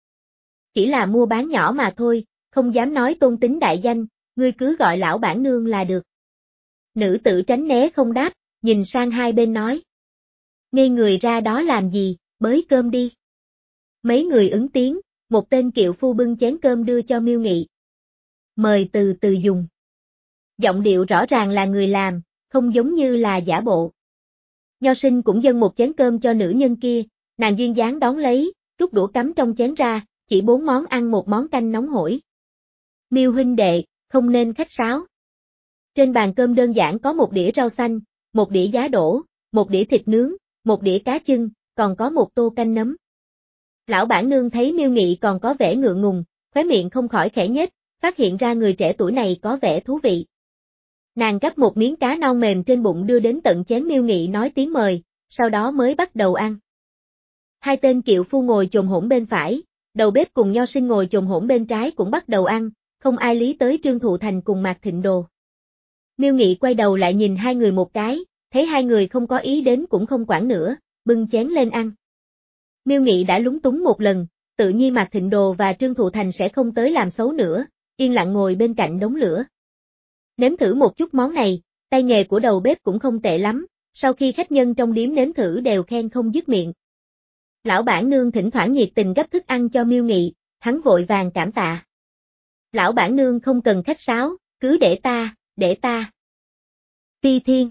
Chỉ là mua bán nhỏ mà thôi, không dám nói tôn tính đại danh, ngươi cứ gọi lão bản nương là được. Nữ tử tránh né không đáp, nhìn sang hai bên nói. Ngây người ra đó làm gì, bới cơm đi. Mấy người ứng tiếng, một tên kiệu phu bưng chén cơm đưa cho Miêu Nghị. Mời từ từ dùng. Giọng điệu rõ ràng là người làm, không giống như là giả bộ. Nho Sinh cũng dâng một chén cơm cho nữ nhân kia, nàng duyên dáng đón lấy, rút đũa cắm trong chén ra, chỉ bốn món ăn một món canh nóng hổi. Miêu huynh đệ, không nên khách sáo. Trên bàn cơm đơn giản có một đĩa rau xanh, một đĩa giá đỗ, một đĩa thịt nướng, một đĩa cá chưng, còn có một tô canh nấm. Lão bản nương thấy Miêu Nghị còn có vẻ ngượng ngùng, khóe miệng không khỏi khẽ nhếch, phát hiện ra người trẻ tuổi này có vẻ thú vị. Nàng gắp một miếng cá non mềm trên bụng đưa đến tận chén Miêu Nghị nói tiếng mời, sau đó mới bắt đầu ăn. Hai tên kiệu phu ngồi chồm hổm bên phải, đầu bếp cùng Nho Sinh ngồi chồm hổm bên trái cũng bắt đầu ăn, không ai lý tới Trương Thụ Thành cùng Mạc Thịnh Đồ. Miêu Nghị quay đầu lại nhìn hai người một cái, thấy hai người không có ý đến cũng không quản nữa, bưng chén lên ăn. Miêu Nghị đã lúng túng một lần, tự nhiên Mạc Thịnh Đồ và Trương Thụ Thành sẽ không tới làm xấu nữa, yên lặng ngồi bên cạnh đống lửa. Nếm thử một chút món này, tay nghề của đầu bếp cũng không tệ lắm, sau khi khách nhân trong điếm nếm thử đều khen không dứt miệng. Lão bản nương thỉnh thoảng nhiệt tình gấp thức ăn cho Miêu Nghị, hắn vội vàng cảm tạ. Lão bản nương không cần khách sáo, cứ để ta, để ta. Phi Thiên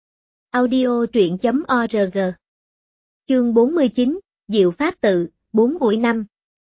Audio truyện chấm org Chương bốn mươi chín, Diệu Pháp Tự, bốn buổi năm.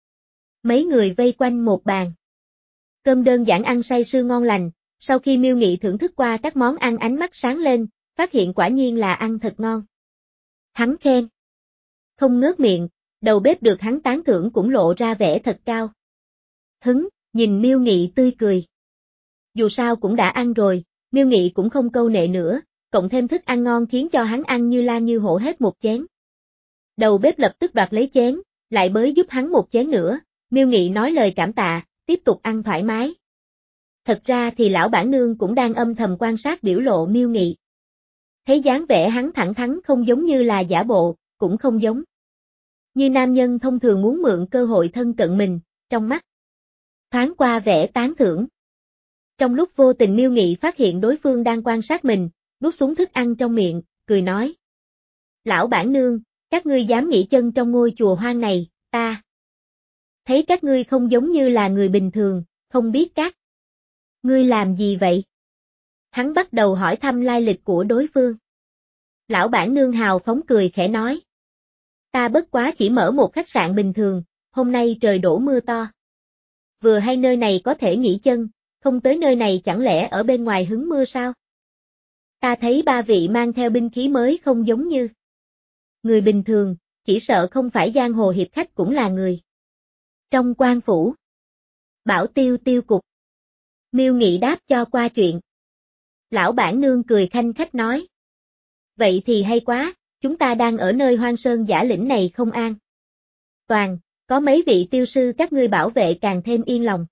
Mấy người vây quanh một bàn. Cơm đơn giản ăn say sưa ngon lành, sau khi Miêu Nghị thưởng thức qua các món ăn ánh mắt sáng lên, phát hiện quả nhiên là ăn thật ngon. Hắn khen. Không ngớt miệng, đầu bếp được hắn tán thưởng cũng lộ ra vẻ thật cao. Hứng, nhìn Miêu Nghị tươi cười. Dù sao cũng đã ăn rồi, Miêu Nghị cũng không câu nệ nữa, cộng thêm thức ăn ngon khiến cho hắn ăn như la như hổ hết một chén. Đầu bếp lập tức đoạt lấy chén, lại bới giúp hắn một chén nữa, Miêu Nghị nói lời cảm tạ, tiếp tục ăn thoải mái. Thật ra thì lão bản nương cũng đang âm thầm quan sát biểu lộ Miêu Nghị. Thấy dáng vẻ hắn thẳng thắn không giống như là giả bộ, cũng không giống như nam nhân thông thường muốn mượn cơ hội thân cận mình, trong mắt thoáng qua vẻ tán thưởng. Trong lúc vô tình Miêu Nghị phát hiện đối phương đang quan sát mình, nuốt xuống thức ăn trong miệng, cười nói. Lão bản nương, các ngươi dám nghỉ chân trong ngôi chùa hoang này, ta thấy các ngươi không giống như là người bình thường, không biết các ngươi làm gì vậy? Hắn bắt đầu hỏi thăm lai lịch của đối phương. Lão bản nương hào phóng cười khẽ nói. Ta bất quá chỉ mở một khách sạn bình thường, hôm nay trời đổ mưa to. Vừa hay nơi này có thể nghỉ chân, không tới nơi này chẳng lẽ ở bên ngoài hứng mưa sao? Ta thấy ba vị mang theo binh khí mới không giống như người bình thường, chỉ sợ không phải giang hồ hiệp khách cũng là người trong quan phủ. Bảo Tiêu tiêu cục. Miêu Nghị đáp cho qua chuyện. Lão bản nương cười khanh khách nói. Vậy thì hay quá, chúng ta đang ở nơi hoang sơn giả lĩnh này không an. Toàn, có mấy vị tiêu sư các ngươi bảo vệ càng thêm yên lòng.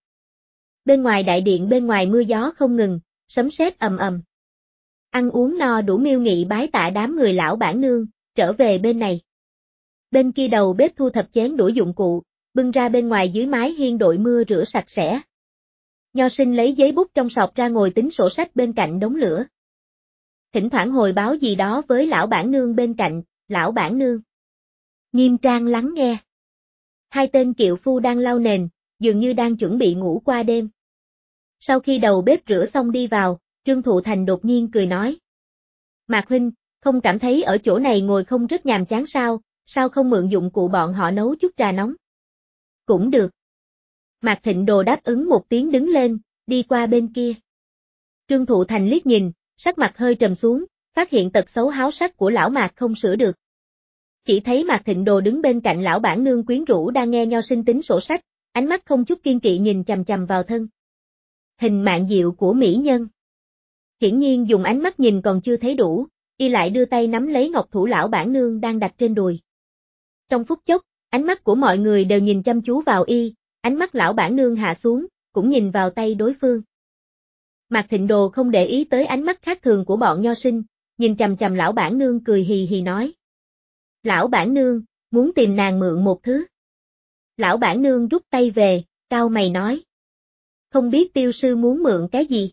Bên ngoài đại điện bên ngoài mưa gió không ngừng, sấm sét ầm ầm. Ăn uống no đủ Miêu Nghị bái tạ đám người lão bản nương, trở về bên này. Bên kia đầu bếp thu thập chén đũa dụng cụ, bưng ra bên ngoài dưới mái hiên đội mưa rửa sạch sẽ. Nho Sinh lấy giấy bút trong sọt ra ngồi tính sổ sách bên cạnh đống lửa. Thỉnh thoảng hồi báo gì đó với lão bản nương bên cạnh, lão bản nương nghiêm trang lắng nghe. Hai tên kiệu phu đang lau nền, dường như đang chuẩn bị ngủ qua đêm. Sau khi đầu bếp rửa xong đi vào, Trương Thụ Thành đột nhiên cười nói. Mạc huynh, không cảm thấy ở chỗ này ngồi không rất nhàm chán sao, sao không mượn dụng cụ bọn họ nấu chút trà nóng? Cũng được. Mạc Thịnh Đồ đáp ứng một tiếng đứng lên, đi qua bên kia. Trương Thụ Thành liếc nhìn, sắc mặt hơi trầm xuống, phát hiện tật xấu háo sắc của lão Mạc không sửa được. Chỉ thấy Mạc Thịnh Đồ đứng bên cạnh lão bản nương quyến rũ đang nghe Nho Sinh tính sổ sách, ánh mắt không chút kiên kỵ nhìn chằm chằm vào thân hình mạn diệu của mỹ nhân. Hiển nhiên dùng ánh mắt nhìn còn chưa thấy đủ, y lại đưa tay nắm lấy ngọc thủ lão bản nương đang đặt trên đùi. Trong phút chốc, ánh mắt của mọi người đều nhìn chăm chú vào y, ánh mắt lão bản nương hạ xuống, cũng nhìn vào tay đối phương. Mạc Thịnh Đồ không để ý tới ánh mắt khác thường của bọn Nho Sinh, nhìn chằm chằm lão bản nương cười hì hì nói. Lão bản nương, muốn tìm nàng mượn một thứ. Lão bản nương rút tay về, cau mày nói. Không biết tiêu sư muốn mượn cái gì?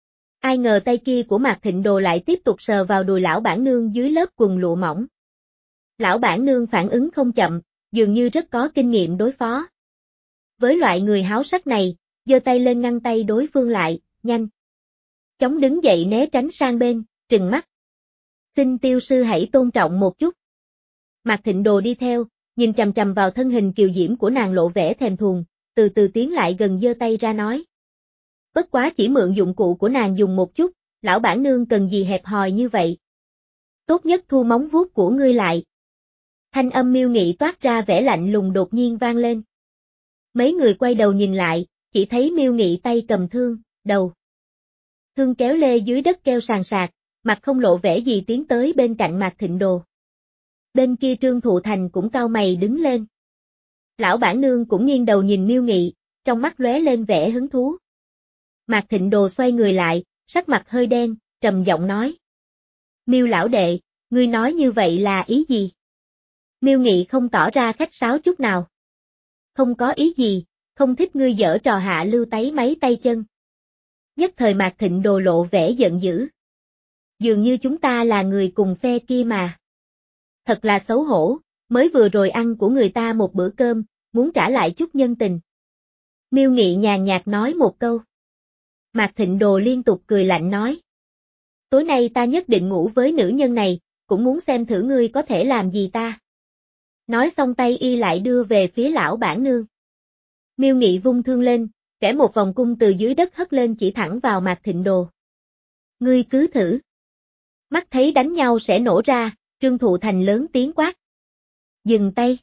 Ai ngờ tay kia của Mạc Thịnh Đồ lại tiếp tục sờ vào đùi lão bản nương dưới lớp quần lụa mỏng. Lão bản nương phản ứng không chậm, dường như rất có kinh nghiệm đối phó. Với loại người háo sắc này, giơ tay lên ngăn tay đối phương lại, nhanh. Chóng đứng dậy né tránh sang bên, trừng mắt. Xin tiêu sư hãy tôn trọng một chút. Mạc Thịnh Đồ đi theo, nhìn chằm chằm vào thân hình kiều diễm của nàng lộ vẻ thèm thuồng, từ từ tiến lại gần giơ tay ra nói. Bất quá chỉ mượn dụng cụ của nàng dùng một chút, lão bản nương cần gì hẹp hòi như vậy. Tốt nhất thu móng vuốt của ngươi lại. Thanh âm Miêu Nghị toát ra vẻ lạnh lùng đột nhiên vang lên. Mấy người quay đầu nhìn lại, chỉ thấy Miêu Nghị tay cầm thương, đầu. Thương kéo lê dưới đất keo sàn sạc, mặt không lộ vẻ gì tiến tới bên cạnh Mạc Thịnh Đồ. Bên kia Trương Thụ Thành cũng cau mày đứng lên. Lão bản nương cũng nghiêng đầu nhìn Miêu Nghị, trong mắt lóe lên vẻ hứng thú. Mạc Thịnh Đồ xoay người lại, sắc mặt hơi đen, trầm giọng nói. Miêu lão đệ, ngươi nói như vậy là ý gì? Miêu Nghị không tỏ ra khách sáo chút nào. Không có ý gì, không thích ngươi giở trò hạ lưu tấy mấy tay chân. Nhất thời Mạc Thịnh Đồ lộ vẻ giận dữ. Dường như chúng ta là người cùng phe kia mà. Thật là xấu hổ, mới vừa rồi ăn của người ta một bữa cơm, muốn trả lại chút nhân tình. Miêu Nghị nhàn nhạt nói một câu. Mạc Thịnh Đồ liên tục cười lạnh nói. Tối nay ta nhất định ngủ với nữ nhân này, cũng muốn xem thử ngươi có thể làm gì ta. Nói xong tay y lại đưa về phía lão bản nương. Miêu Nghị vung thương lên, kẻ một vòng cung từ dưới đất hất lên chỉ thẳng vào Mạc Thịnh Đồ. Ngươi cứ thử. Mắt thấy đánh nhau sẽ nổ ra, Trương Thụ Thành lớn tiếng quát. Dừng tay.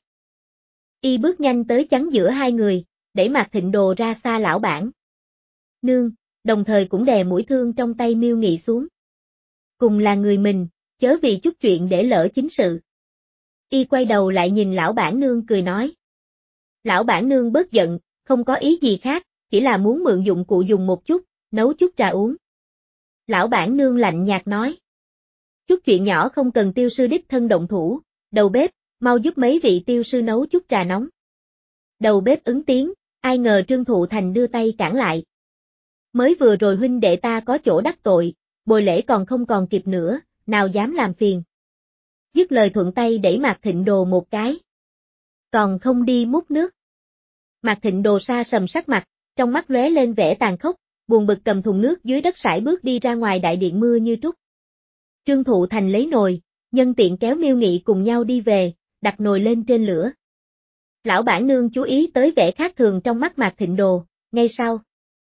Y bước nhanh tới chắn giữa hai người, đẩy Mạc Thịnh Đồ ra xa lão bản nương, đồng thời cũng đè mũi thương trong tay Miêu Nghị xuống. Cùng là người mình, chớ vì chút chuyện để lỡ chính sự. Y quay đầu lại nhìn lão bản nương cười nói. Lão bản nương bớt giận, không có ý gì khác, chỉ là muốn mượn dụng cụ dùng một chút, nấu chút trà uống. Lão bản nương lạnh nhạt nói. Chút chuyện nhỏ không cần tiêu sư đích thân động thủ, đầu bếp, mau giúp mấy vị tiêu sư nấu chút trà nóng. Đầu bếp ứng tiếng, ai ngờ Trương Thụ Thành đưa tay cản lại. Mới vừa rồi huynh đệ ta có chỗ đắc tội, bồi lễ còn không còn kịp nữa, nào dám làm phiền. Dứt lời thuận tay đẩy Mạc Thịnh Đồ một cái. Còn không đi múc nước. Mạc Thịnh Đồ sa sầm sắc mặt, trong mắt lóe lên vẻ tàn khốc, buồn bực cầm thùng nước dưới đất sải bước đi ra ngoài đại điện mưa như trút. Trương Thụ Thành lấy nồi, nhân tiện kéo Miêu Nghị cùng nhau đi về, đặt nồi lên trên lửa. Lão bản nương chú ý tới vẻ khác thường trong mắt Mạc Thịnh Đồ, ngay sau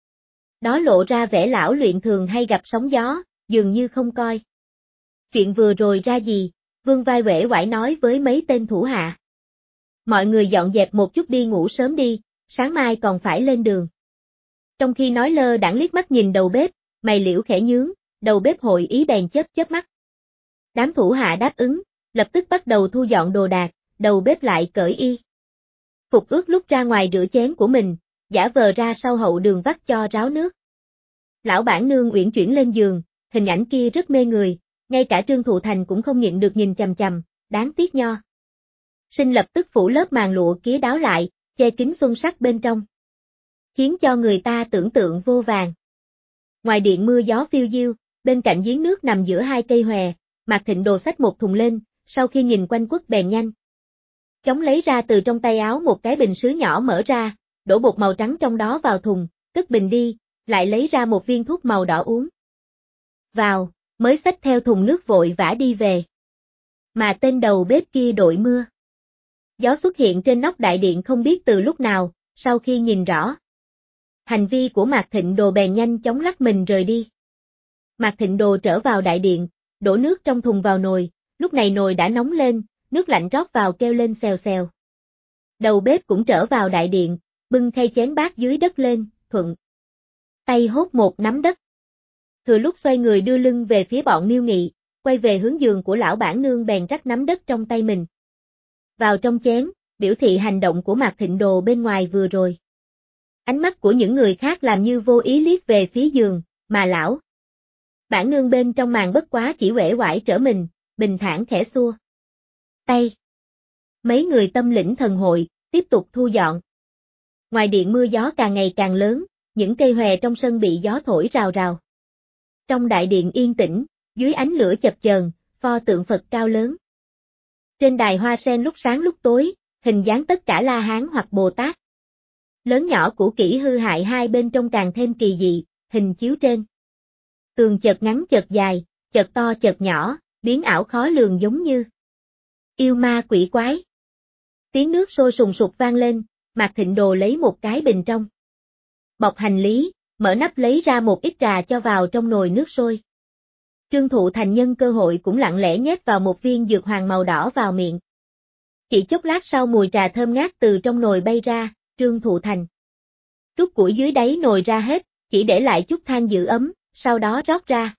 đó lộ ra vẻ lão luyện thường hay gặp sóng gió, dường như không coi. Chuyện vừa rồi ra gì, vương vai uể oải nói với mấy tên thủ hạ. Mọi người dọn dẹp một chút đi ngủ sớm đi, sáng mai còn phải lên đường. Trong khi nói lơ đãng liếc mắt nhìn đầu bếp, mày liễu khẽ nhướng, đầu bếp hội ý bèn chớp chớp mắt. Đám thủ hạ đáp ứng, lập tức bắt đầu thu dọn đồ đạc, đầu bếp lại cởi y phục ướt lúc ra ngoài rửa chén của mình, giả vờ ra sau hậu đường vắt cho ráo nước. Lão bản nương uyển chuyển lên giường, hình ảnh kia rất mê người, ngay cả Trương Thụ Thành cũng không nhịn được nhìn chằm chằm, đáng tiếc nho. Sinh lập tức phủ lớp màn lụa kía đáo lại, che kín xuân sắc bên trong. Khiến cho người ta tưởng tượng vô vàng. Ngoài điện mưa gió phiêu diêu, bên cạnh giếng nước nằm giữa hai cây hòe, Mạc Thịnh Đồ xách một thùng lên, sau khi nhìn quanh quất bèn nhanh. Chóng lấy ra từ trong tay áo một cái bình sứ nhỏ mở ra, đổ bột màu trắng trong đó vào thùng, cất bình đi, lại lấy ra một viên thuốc màu đỏ uống. Vào, mới xách theo thùng nước vội vã đi về. Mà tên đầu bếp kia đội mưa. Gió xuất hiện trên nóc đại điện không biết từ lúc nào, sau khi nhìn rõ. Hành vi của Mạc Thịnh Đồ bèn nhanh chóng lắc mình rời đi. Mạc Thịnh Đồ trở vào đại điện, đổ nước trong thùng vào nồi, lúc này nồi đã nóng lên, nước lạnh rót vào kêu lên xèo xèo. Đầu bếp cũng trở vào đại điện, bưng khay chén bát dưới đất lên, thuận tay hốt một nắm đất. Thừa lúc xoay người đưa lưng về phía bọn Miêu Nghị, quay về hướng giường của lão bản nương bèn rắc nắm đất trong tay mình. Vào trong chén, biểu thị hành động của Mạc Thịnh Đồ bên ngoài vừa rồi. Ánh mắt của những người khác làm như vô ý liếc về phía giường, mà lão bản nương bên trong màn bất quá chỉ uể oải trở mình, bình thản khẽ xua tay. Mấy người tâm lĩnh thần hội, tiếp tục thu dọn. Ngoài điện mưa gió càng ngày càng lớn, những cây hòe trong sân bị gió thổi rào rào. Trong đại điện yên tĩnh, dưới ánh lửa chập chờn, pho tượng Phật cao lớn Trên đài hoa sen lúc sáng lúc tối, hình dáng tất cả La Hán hoặc Bồ Tát. Lớn nhỏ cũ kỹ hư hại hai bên trong càng thêm kỳ dị, hình chiếu trên tường chợt ngắn chợt dài, chợt to chợt nhỏ, biến ảo khó lường giống như yêu ma quỷ quái. Tiếng nước sôi sùng sục vang lên, Mạc Thịnh Đồ lấy một cái bình trong bọc hành lý, mở nắp lấy ra một ít trà cho vào trong nồi nước sôi. Trương Thụ Thành nhân cơ hội cũng lặng lẽ nhét vào một viên dược hoàng màu đỏ vào miệng. Chỉ chốc lát sau mùi trà thơm ngát từ trong nồi bay ra, Trương Thụ Thành rút củi dưới đáy nồi ra hết, chỉ để lại chút than giữ ấm, sau đó rót ra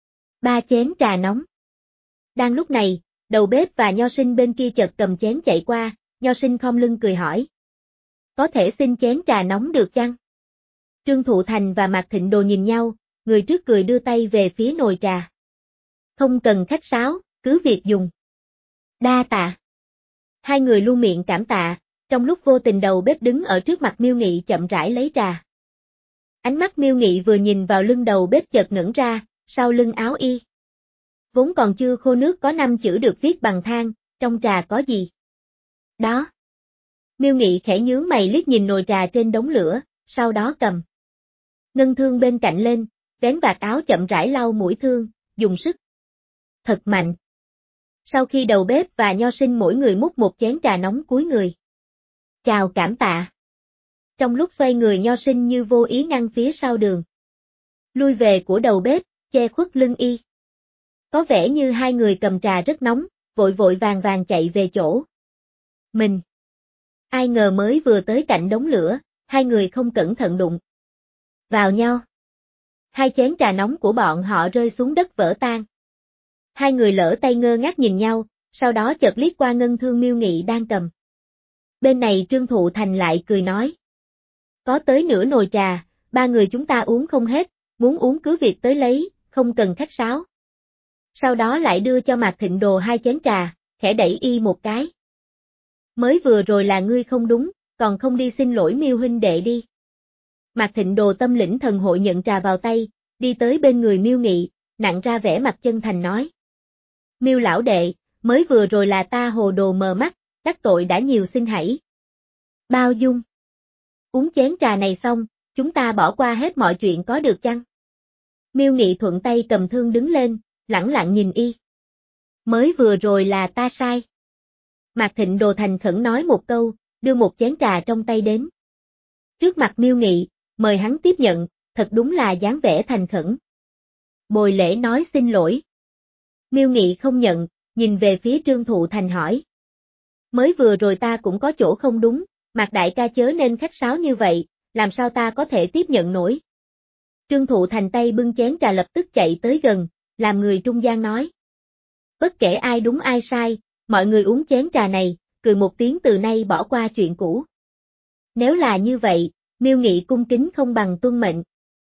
ba chén trà nóng. Đang lúc này, đầu bếp và Nho Sinh bên kia chợt cầm chén chạy qua, Nho Sinh khom lưng cười hỏi: "Có thể xin chén trà nóng được chăng?" Trương Thụ Thành và Mạc Thịnh Đồ nhìn nhau, người trước cười đưa tay về phía nồi trà. "Không cần khách sáo, cứ việc dùng." "Đa tạ." Hai người luôn miệng cảm tạ, trong lúc vô tình đầu bếp đứng ở trước mặt Miêu Nghị chậm rãi lấy trà. Ánh mắt Miêu Nghị vừa nhìn vào lưng đầu bếp chợt ngẩn ra, sau lưng áo y vốn còn chưa khô nước có năm chữ được viết bằng than, trong trà có gì? Đó. Miêu Nghị khẽ nhướng mày liếc nhìn nồi trà trên đống lửa, sau đó cầm ngân thương bên cạnh lên, vén vạt áo chậm rãi lau mũi thương, dùng sức thật mạnh. Sau khi đầu bếp và Nho Sinh mỗi người múc một chén trà nóng cúi người chào cảm tạ. Trong lúc xoay người Nho Sinh như vô ý ngăn phía sau đường lui về của đầu bếp, che khuất lưng y. Có vẻ như hai người cầm trà rất nóng, vội vội vàng vàng chạy về chỗ mình. Ai ngờ mới vừa tới cạnh đống lửa, hai người không cẩn thận đụng vào nhau. Hai chén trà nóng của bọn họ rơi xuống đất vỡ tan. Hai người lỡ tay ngơ ngác nhìn nhau, sau đó chợt liếc qua ngân thương Miêu Nghị đang cầm. Bên này Trương Thụ Thành lại cười nói: "Có tới nửa nồi trà, ba người chúng ta uống không hết, muốn uống cứ việc tới lấy, không cần khách sáo." Sau đó lại đưa cho Mạc Thịnh Đồ hai chén trà, khẽ đẩy y một cái. "Mới vừa rồi là ngươi không đúng, còn không đi xin lỗi Miêu huynh đệ đi." Mạc Thịnh Đồ tâm lĩnh thần hội nhận trà vào tay, đi tới bên người Miêu Nghị, nặn ra vẻ mặt chân thành nói: "Miêu lão đệ, mới vừa rồi là ta hồ đồ mờ mắt, đắc tội đã nhiều xin hãy bao dung. Uống chén trà này xong, chúng ta bỏ qua hết mọi chuyện có được chăng?" Miêu Nghị thuận tay cầm thương đứng lên, lẳng lặng nhìn y. "Mới vừa rồi là ta sai." Mạc Thịnh Đồ thành khẩn nói một câu, đưa một chén trà trong tay đến trước mặt Miêu Nghị, mời hắn tiếp nhận, thật đúng là dáng vẻ thành khẩn. Bồi lễ nói xin lỗi. Miêu Nghị không nhận, nhìn về phía Trương Thụ Thành hỏi: "Mới vừa rồi ta cũng có chỗ không đúng, Mạc đại ca chớ nên khách sáo như vậy, làm sao ta có thể tiếp nhận nổi?" Trương Thụ Thành tay bưng chén trà lập tức chạy tới gần, làm người trung gian nói: "Bất kể ai đúng ai sai, mọi người uống chén trà này, cười một tiếng từ nay bỏ qua chuyện cũ." Nếu là như vậy, Miêu Nghị cung kính không bằng tuân mệnh.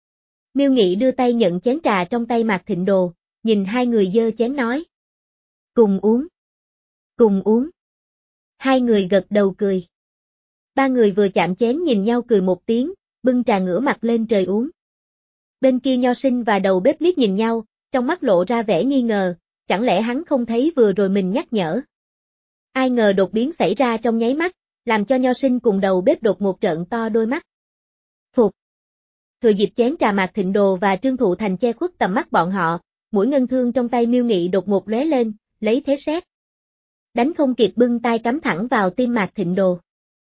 Miêu Nghị đưa tay nhận chén trà trong tay Mạc Thịnh Đồ, nhìn hai người dơ chén nói: "Cùng uống, cùng uống." Hai người gật đầu cười. Ba người vừa chạm chén nhìn nhau cười một tiếng, bưng trà ngửa mặt lên trời uống. Bên kia Nho Sinh và đầu bếp liếc nhìn nhau, trong mắt lộ ra vẻ nghi ngờ, chẳng lẽ hắn không thấy vừa rồi mình nhắc nhở. Ai ngờ đột biến xảy ra trong nháy mắt, làm cho Nho Sinh cùng đầu bếp đột một trợn to đôi mắt. Phục. Thừa dịp chén trà Mạc Thịnh Đồ và Trương Thụ Thành che khuất tầm mắt bọn họ, mũi ngân thương trong tay Miêu Nghị đột một lóe lên, lấy thế sét đánh không kịp bưng tay cắm thẳng vào tim Mạc Thịnh Đồ.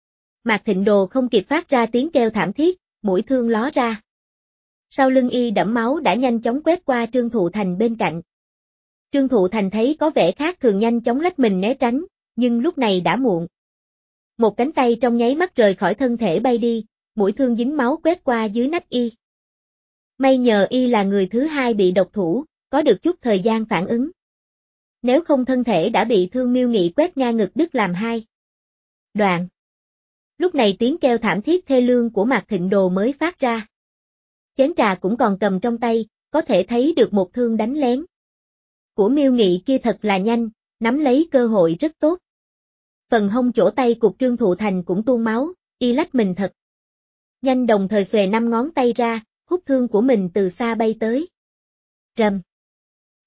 Mạc Thịnh Đồ không kịp phát ra tiếng kêu thảm thiết, mũi thương ló ra. Sau lưng y đẫm máu đã nhanh chóng quét qua Trương Thụ Thành bên cạnh. Trương Thụ Thành thấy có vẻ khác thường nhanh chóng lách mình né tránh, nhưng lúc này đã muộn. Một cánh tay trong nháy mắt rời khỏi thân thể bay đi, mũi thương dính máu quét qua dưới nách y. May nhờ y là người thứ hai bị độc thủ, có được chút thời gian phản ứng. Nếu không thân thể đã bị thương Miêu Nghị quét ngang ngực đứt làm hai đoạn. Lúc này tiếng kêu thảm thiết thê lương của Mạc Thịnh Đồ mới phát ra. Chén trà cũng còn cầm trong tay, có thể thấy được một thương đánh lén của Miêu Nghị kia thật là nhanh, nắm lấy cơ hội rất tốt. Phần hông chỗ tay cục Trương Thụ Thành cũng tuôn máu, y lách mình thật nhanh đồng thời xòe năm ngón tay ra, hút thương của mình từ xa bay tới. Rầm.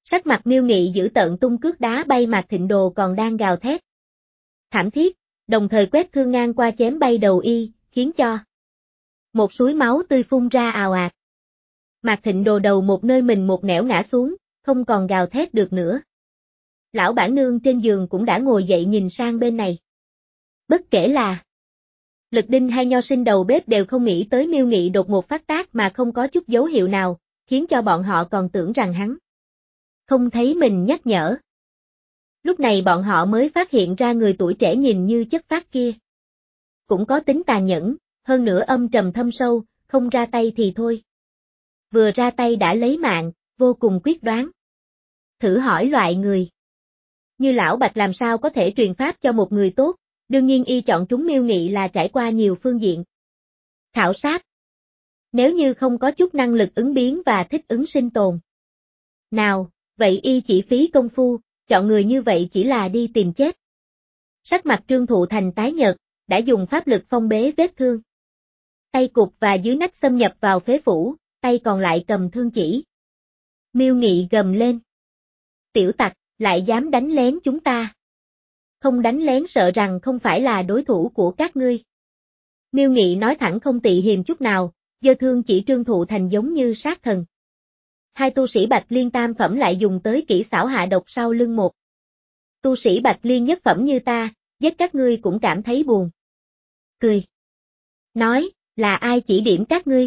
Sắc mặt Miêu Nghị dữ tợn tung cước đá bay Mạc Thịnh Đồ còn đang gào thét thảm thiết, đồng thời quét thương ngang qua chém bay đầu y, khiến cho một suối máu tươi phun ra ào ạt. Mạc Thịnh Đồ đầu một nơi mình một nẻo ngã xuống, không còn gào thét được nữa. Lão bản nương trên giường cũng đã ngồi dậy nhìn sang bên này. Bất kể là Lực Đinh hay Nho Sinh đầu bếp đều không nghĩ tới Miêu Nghị đột ngột phát tác mà không có chút dấu hiệu nào, khiến cho bọn họ còn tưởng rằng hắn không thấy mình nhắc nhở. Lúc này bọn họ mới phát hiện ra người tuổi trẻ nhìn như chất phác kia cũng có tính tàn nhẫn, hơn nữa âm trầm thâm sâu, không ra tay thì thôi. Vừa ra tay đã lấy mạng, vô cùng quyết đoán. Thử hỏi loại người như Lão Bạch làm sao có thể truyền pháp cho một người tốt, đương nhiên y chọn trúng Miêu Nghị là trải qua nhiều phương diện khảo sát. Nếu như không có chút năng lực ứng biến và thích ứng sinh tồn nào, vậy y chỉ phí công phu, chọn người như vậy chỉ là đi tìm chết. Sắc mặt Trương Thụ Thành tái nhợt, đã dùng pháp lực phong bế vết thương. Tay cụt và dưới nách xâm nhập vào phế phủ, tay còn lại cầm thương chỉ. Miêu Nghị gầm lên. Tiểu tặc, lại dám đánh lén chúng ta. Không đánh lén sợ rằng không phải là đối thủ của các ngươi. Miêu Nghị nói thẳng không tị hiềm chút nào, giơ thương chỉ Trương Thụ Thành giống như sát thần. Hai tu sĩ Bạch Liên tam phẩm lại dùng tới kỹ xảo hạ độc sau lưng một tu sĩ Bạch Liên nhất phẩm như ta, giết các ngươi cũng cảm thấy buồn cười. Nói, là ai chỉ điểm các ngươi?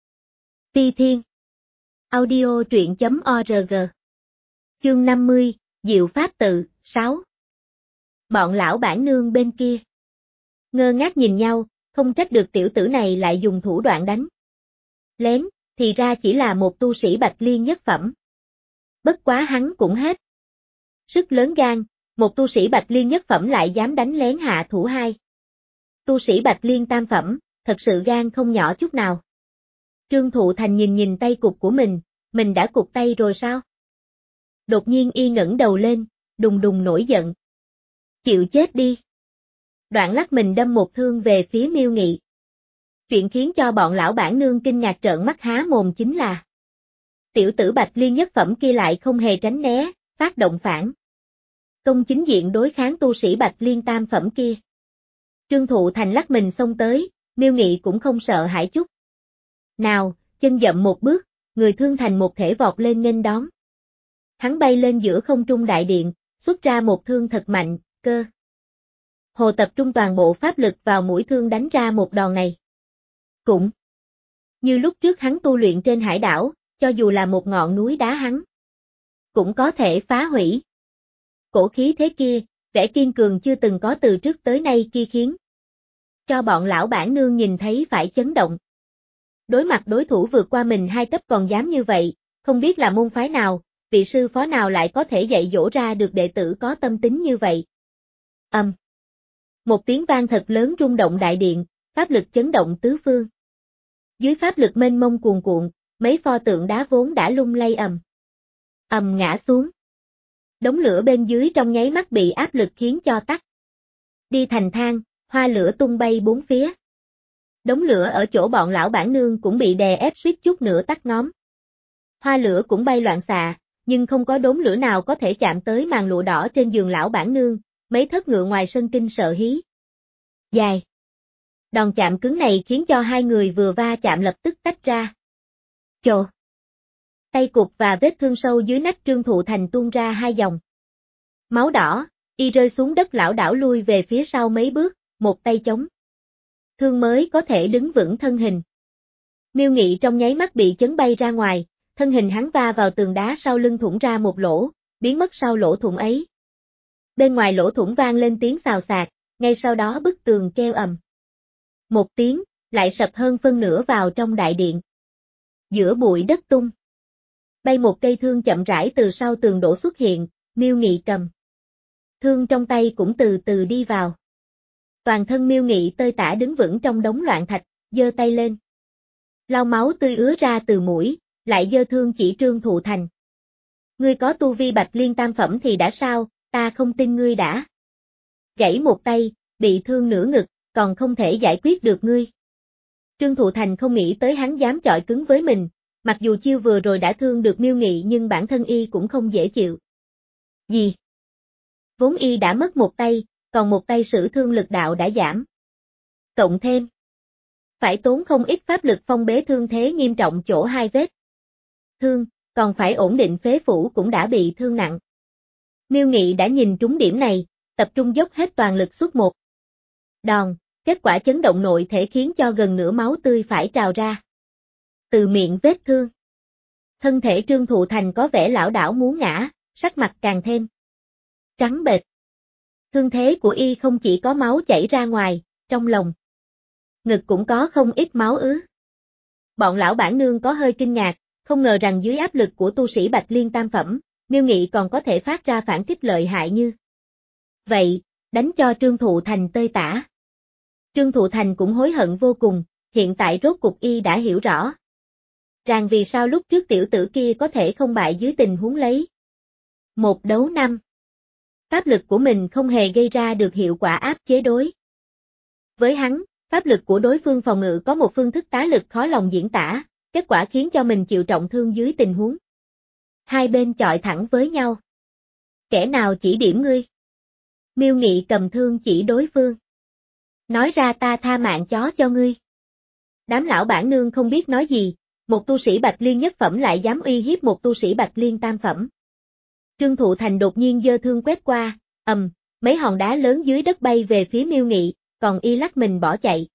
Ti Thiên Audio truyện chấm org Chương năm mươi, Diệu Pháp Tự, sáu. Bọn lão bản nương bên kia ngơ ngác nhìn nhau, không trách được tiểu tử này lại dùng thủ đoạn đánh lén, thì ra chỉ là một tu sĩ Bạch Liên nhất phẩm. Bất quá hắn cũng hết sức lớn gan, một tu sĩ Bạch Liên nhất phẩm lại dám đánh lén hạ thủ hai tu sĩ Bạch Liên tam phẩm, thật sự gan không nhỏ chút nào. Trương Thụ Thành nhìn nhìn tay cụt của mình, mình đã cụt tay rồi sao? Đột nhiên y ngẩng đầu lên, đùng đùng nổi giận. Chịu chết đi. Đoạn lắc mình đâm một thương về phía Miêu Nghị. Chuyện khiến cho bọn lão bản nương kinh ngạc trợn mắt há mồm chính là tiểu tử Bạch Liên nhất phẩm kia lại không hề tránh né, phát động phản công chính diện đối kháng tu sĩ Bạch Liên tam phẩm kia. Trương Thụ Thành lắc mình xông tới, Miêu Nghị cũng không sợ hãi chút nào, chân dậm một bước, người thương thành một thể vọt lên nghênh đón. Hắn bay lên giữa không trung đại điện, xuất ra một thương thật mạnh, cơ hồ tập trung toàn bộ pháp lực vào mũi thương đánh ra một đòn này. Cũng như lúc trước hắn tu luyện trên hải đảo, cho dù là một ngọn núi đá hắn cũng có thể phá hủy. Cổ khí thế kia, vẻ kiên cường chưa từng có từ trước tới nay kia khiến cho bọn lão bản nương nhìn thấy phải chấn động. Đối mặt đối thủ vượt qua mình hai tấc còn dám như vậy, không biết là môn phái nào, vị sư phó nào lại có thể dạy dỗ ra được đệ tử có tâm tính như vậy. Âm. Um. Một tiếng vang thật lớn rung động đại điện, pháp lực chấn động tứ phương. Dưới pháp lực mênh mông cuồn cuộn, mấy pho tượng đá vốn đã lung lay ầm. Ầm ngã xuống. Đống lửa bên dưới trong nháy mắt bị áp lực khiến cho tắt đi thành than, hoa lửa tung bay bốn phía. Đống lửa ở chỗ bọn lão bản nương cũng bị đè ép suýt chút nữa tắt ngóm. Hoa lửa cũng bay loạn xạ, nhưng không có đốm lửa nào có thể chạm tới màn lụa đỏ trên giường lão bản nương, mấy thớt ngựa ngoài sân kinh sợ hí. Dài. Đòn chạm cứng này khiến cho hai người vừa va chạm lập tức tách ra. Chồ. Tay cụt và vết thương sâu dưới nách Trương Thụ Thành tuôn ra hai dòng máu đỏ, y rơi xuống đất lảo đảo lui về phía sau mấy bước, một tay chống thương mới có thể đứng vững thân hình. Miêu Nghị trong nháy mắt bị chấn bay ra ngoài, thân hình hắn va vào tường đá sau lưng thủng ra một lỗ, biến mất sau lỗ thủng ấy. Bên ngoài lỗ thủng vang lên tiếng xào xạc, ngay sau đó bức tường kêu ầm. Một tiếng, lại sập hơn phân nửa vào trong đại điện. Giữa bụi đất tung bay một cây thương chậm rãi từ sau tường đổ xuất hiện, Miêu Nghị cầm thương trong tay cũng từ từ đi vào. Toàn thân Miêu Nghị tơi tả đứng vững trong đống loạn thạch, giơ tay lên. Lau máu tươi ứa ra từ mũi, lại giơ thương chỉ Trương Thụ Thành. Ngươi có tu vi Bạch Liên tam phẩm thì đã sao, ta không tin ngươi đã gãy một tay, bị thương nửa ngực, còn không thể giải quyết được ngươi. Trương Thụ Thành không nghĩ tới hắn dám chọi cứng với mình, mặc dù chiêu vừa rồi đã thương được Miêu Nghị nhưng bản thân y cũng không dễ chịu. Gì? Vốn y đã mất một tay, còn một tay sử thương lực đạo đã giảm. Cộng thêm, phải tốn không ít pháp lực phong bế thương thế nghiêm trọng chỗ hai vết thương, còn phải ổn định phế phủ cũng đã bị thương nặng. Miêu Nghị đã nhìn trúng điểm này, tập trung dốc hết toàn lực suốt một đòn, kết quả chấn động nội thể khiến cho gần nửa máu tươi phải trào ra từ miệng vết thương. Thân thể Trương Thụ Thành có vẻ lảo đảo muốn ngã, sắc mặt càng thêm trắng bệch. Thương thế của y không chỉ có máu chảy ra ngoài, trong lòng ngực cũng có không ít máu ứ. Bọn lão bản nương có hơi kinh ngạc, không ngờ rằng dưới áp lực của tu sĩ Bạch Liên tam phẩm, Miêu Nghị còn có thể phát ra phản kích lợi hại như vậy, đánh cho Trương Thụ Thành tơi tả. Trương Thụ Thành cũng hối hận vô cùng, hiện tại rốt cục y đã hiểu rõ rằng vì sao lúc trước tiểu tử kia có thể không bại dưới tình huống lấy một đấu năm. Pháp lực của mình không hề gây ra được hiệu quả áp chế đối với hắn, pháp lực của đối phương phòng ngự có một phương thức tá lực khó lòng diễn tả, kết quả khiến cho mình chịu trọng thương dưới tình huống hai bên chọi thẳng với nhau. Kẻ nào chỉ điểm ngươi? Miêu Nghị cầm thương chỉ đối phương. Nói ra ta tha mạng chó cho ngươi. Đám lão bản nương không biết nói gì, một tu sĩ Bạch Liên nhất phẩm lại dám uy hiếp một tu sĩ Bạch Liên tam phẩm. Trương Thụ Thành đột nhiên giơ thương quét qua, ầm, mấy hòn đá lớn dưới đất bay về phía Miêu Nghị, còn y lắc mình bỏ chạy.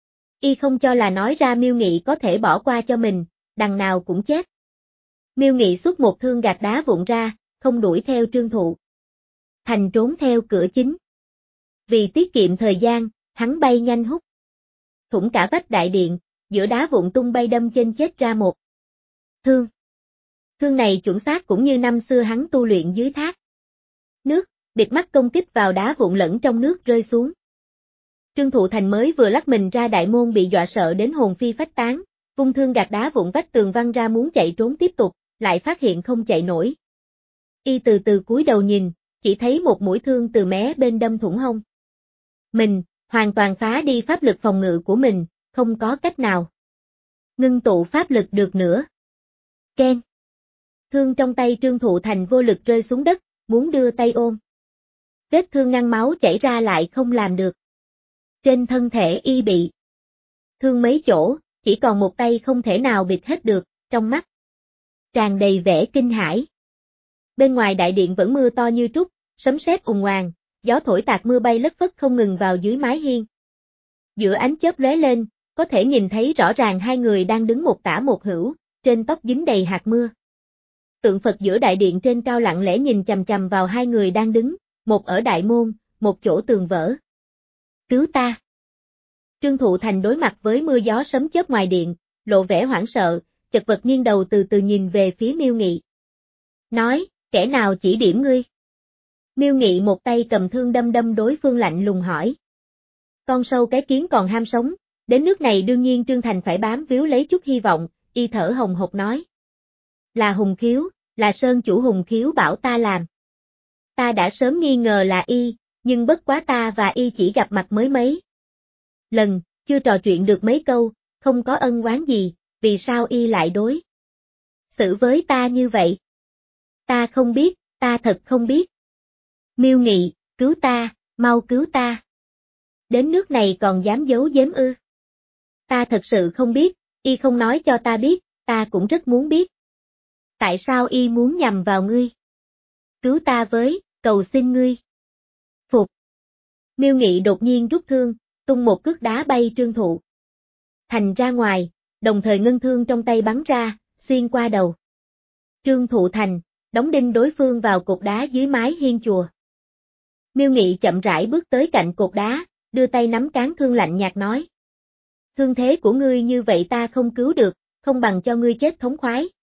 Y không cho là nói ra Miêu Nghị có thể bỏ qua cho mình, đằng nào cũng chết. Miêu Nghị xuất một thương gạt đá vụn ra, không đuổi theo Trương Thụ Thành trốn theo cửa chính. Vì tiết kiệm thời gian, hắn bay nhanh hút thủng cả vách đại điện, giữa đá vụn tung bay đâm trên chết ra một thương. Thương này chuẩn xác cũng như năm xưa hắn tu luyện dưới thác nước, bịt mắt công kích vào đá vụn lẫn trong nước rơi xuống. Trương Thụ Thành mới vừa lắc mình ra đại môn bị dọa sợ đến hồn phi phách tán, vung thương gạt đá vụn vách tường văng ra muốn chạy trốn tiếp tục, lại phát hiện không chạy nổi. Y từ từ cúi đầu nhìn, chỉ thấy một mũi thương từ mé bên đâm thủng hông mình, hoàn toàn phá đi pháp lực phòng ngự của mình, không có cách nào ngưng tụ pháp lực được nữa. Keng. Thương trong tay Trương Thụ Thành vô lực rơi xuống đất, muốn đưa tay ôm. Vết thương ngăn máu chảy ra lại không làm được. Trên thân thể y bị thương mấy chỗ, chỉ còn một tay không thể nào bịt hết được, trong mắt tràn đầy vẻ kinh hãi. Bên ngoài đại điện vẫn mưa to như trút, sấm sét ùng oàng, gió thổi tạt mưa bay lất phất không ngừng vào dưới mái hiên. Giữa ánh chớp lóe lên, có thể nhìn thấy rõ ràng hai người đang đứng một tả một hữu, trên tóc dính đầy hạt mưa. Tượng Phật giữa đại điện trên cao lặng lẽ nhìn chằm chằm vào hai người đang đứng, một ở đại môn, một chỗ tường vỡ. Cứu ta! Trương Thụ Thành đối mặt với mưa gió sấm chớp ngoài điện, lộ vẻ hoảng sợ, chật vật nghiêng đầu từ từ nhìn về phía Miêu Nghị. Nói, kẻ nào chỉ điểm ngươi? Miêu Nghị một tay cầm thương đâm đâm đối phương lạnh lùng hỏi. Con sâu cái kiến còn ham sống, đến nước này đương nhiên Trương Thành phải bám víu lấy chút hy vọng, y thở hồng hộc nói. Là Hùng Khiếu, là Sơn chủ Hùng Khiếu bảo ta làm. Ta đã sớm nghi ngờ là y, nhưng bất quá ta và y chỉ gặp mặt mới mấy lần, chưa trò chuyện được mấy câu, không có ân oán gì, vì sao y lại đối xử với ta như vậy? Ta không biết, ta thật không biết. Miêu Nghị, cứu ta, mau cứu ta. Đến nước này còn dám giấu giếm ư? Ta thật sự không biết, y không nói cho ta biết, ta cũng rất muốn biết. Tại sao y muốn nhằm vào ngươi? Cứu ta với, cầu xin ngươi. Phục. Miêu Nghị đột nhiên rút thương, tung một cước đá bay Trương Thụ Thành ra ngoài, đồng thời ngân thương trong tay bắn ra, xuyên qua đầu Trương Thụ Thành, đóng đinh đối phương vào cột đá dưới mái hiên chùa. Miêu Nghị chậm rãi bước tới cạnh cột đá, đưa tay nắm cán thương lạnh nhạt nói. Thương thế của ngươi như vậy ta không cứu được, không bằng cho ngươi chết thống khoái.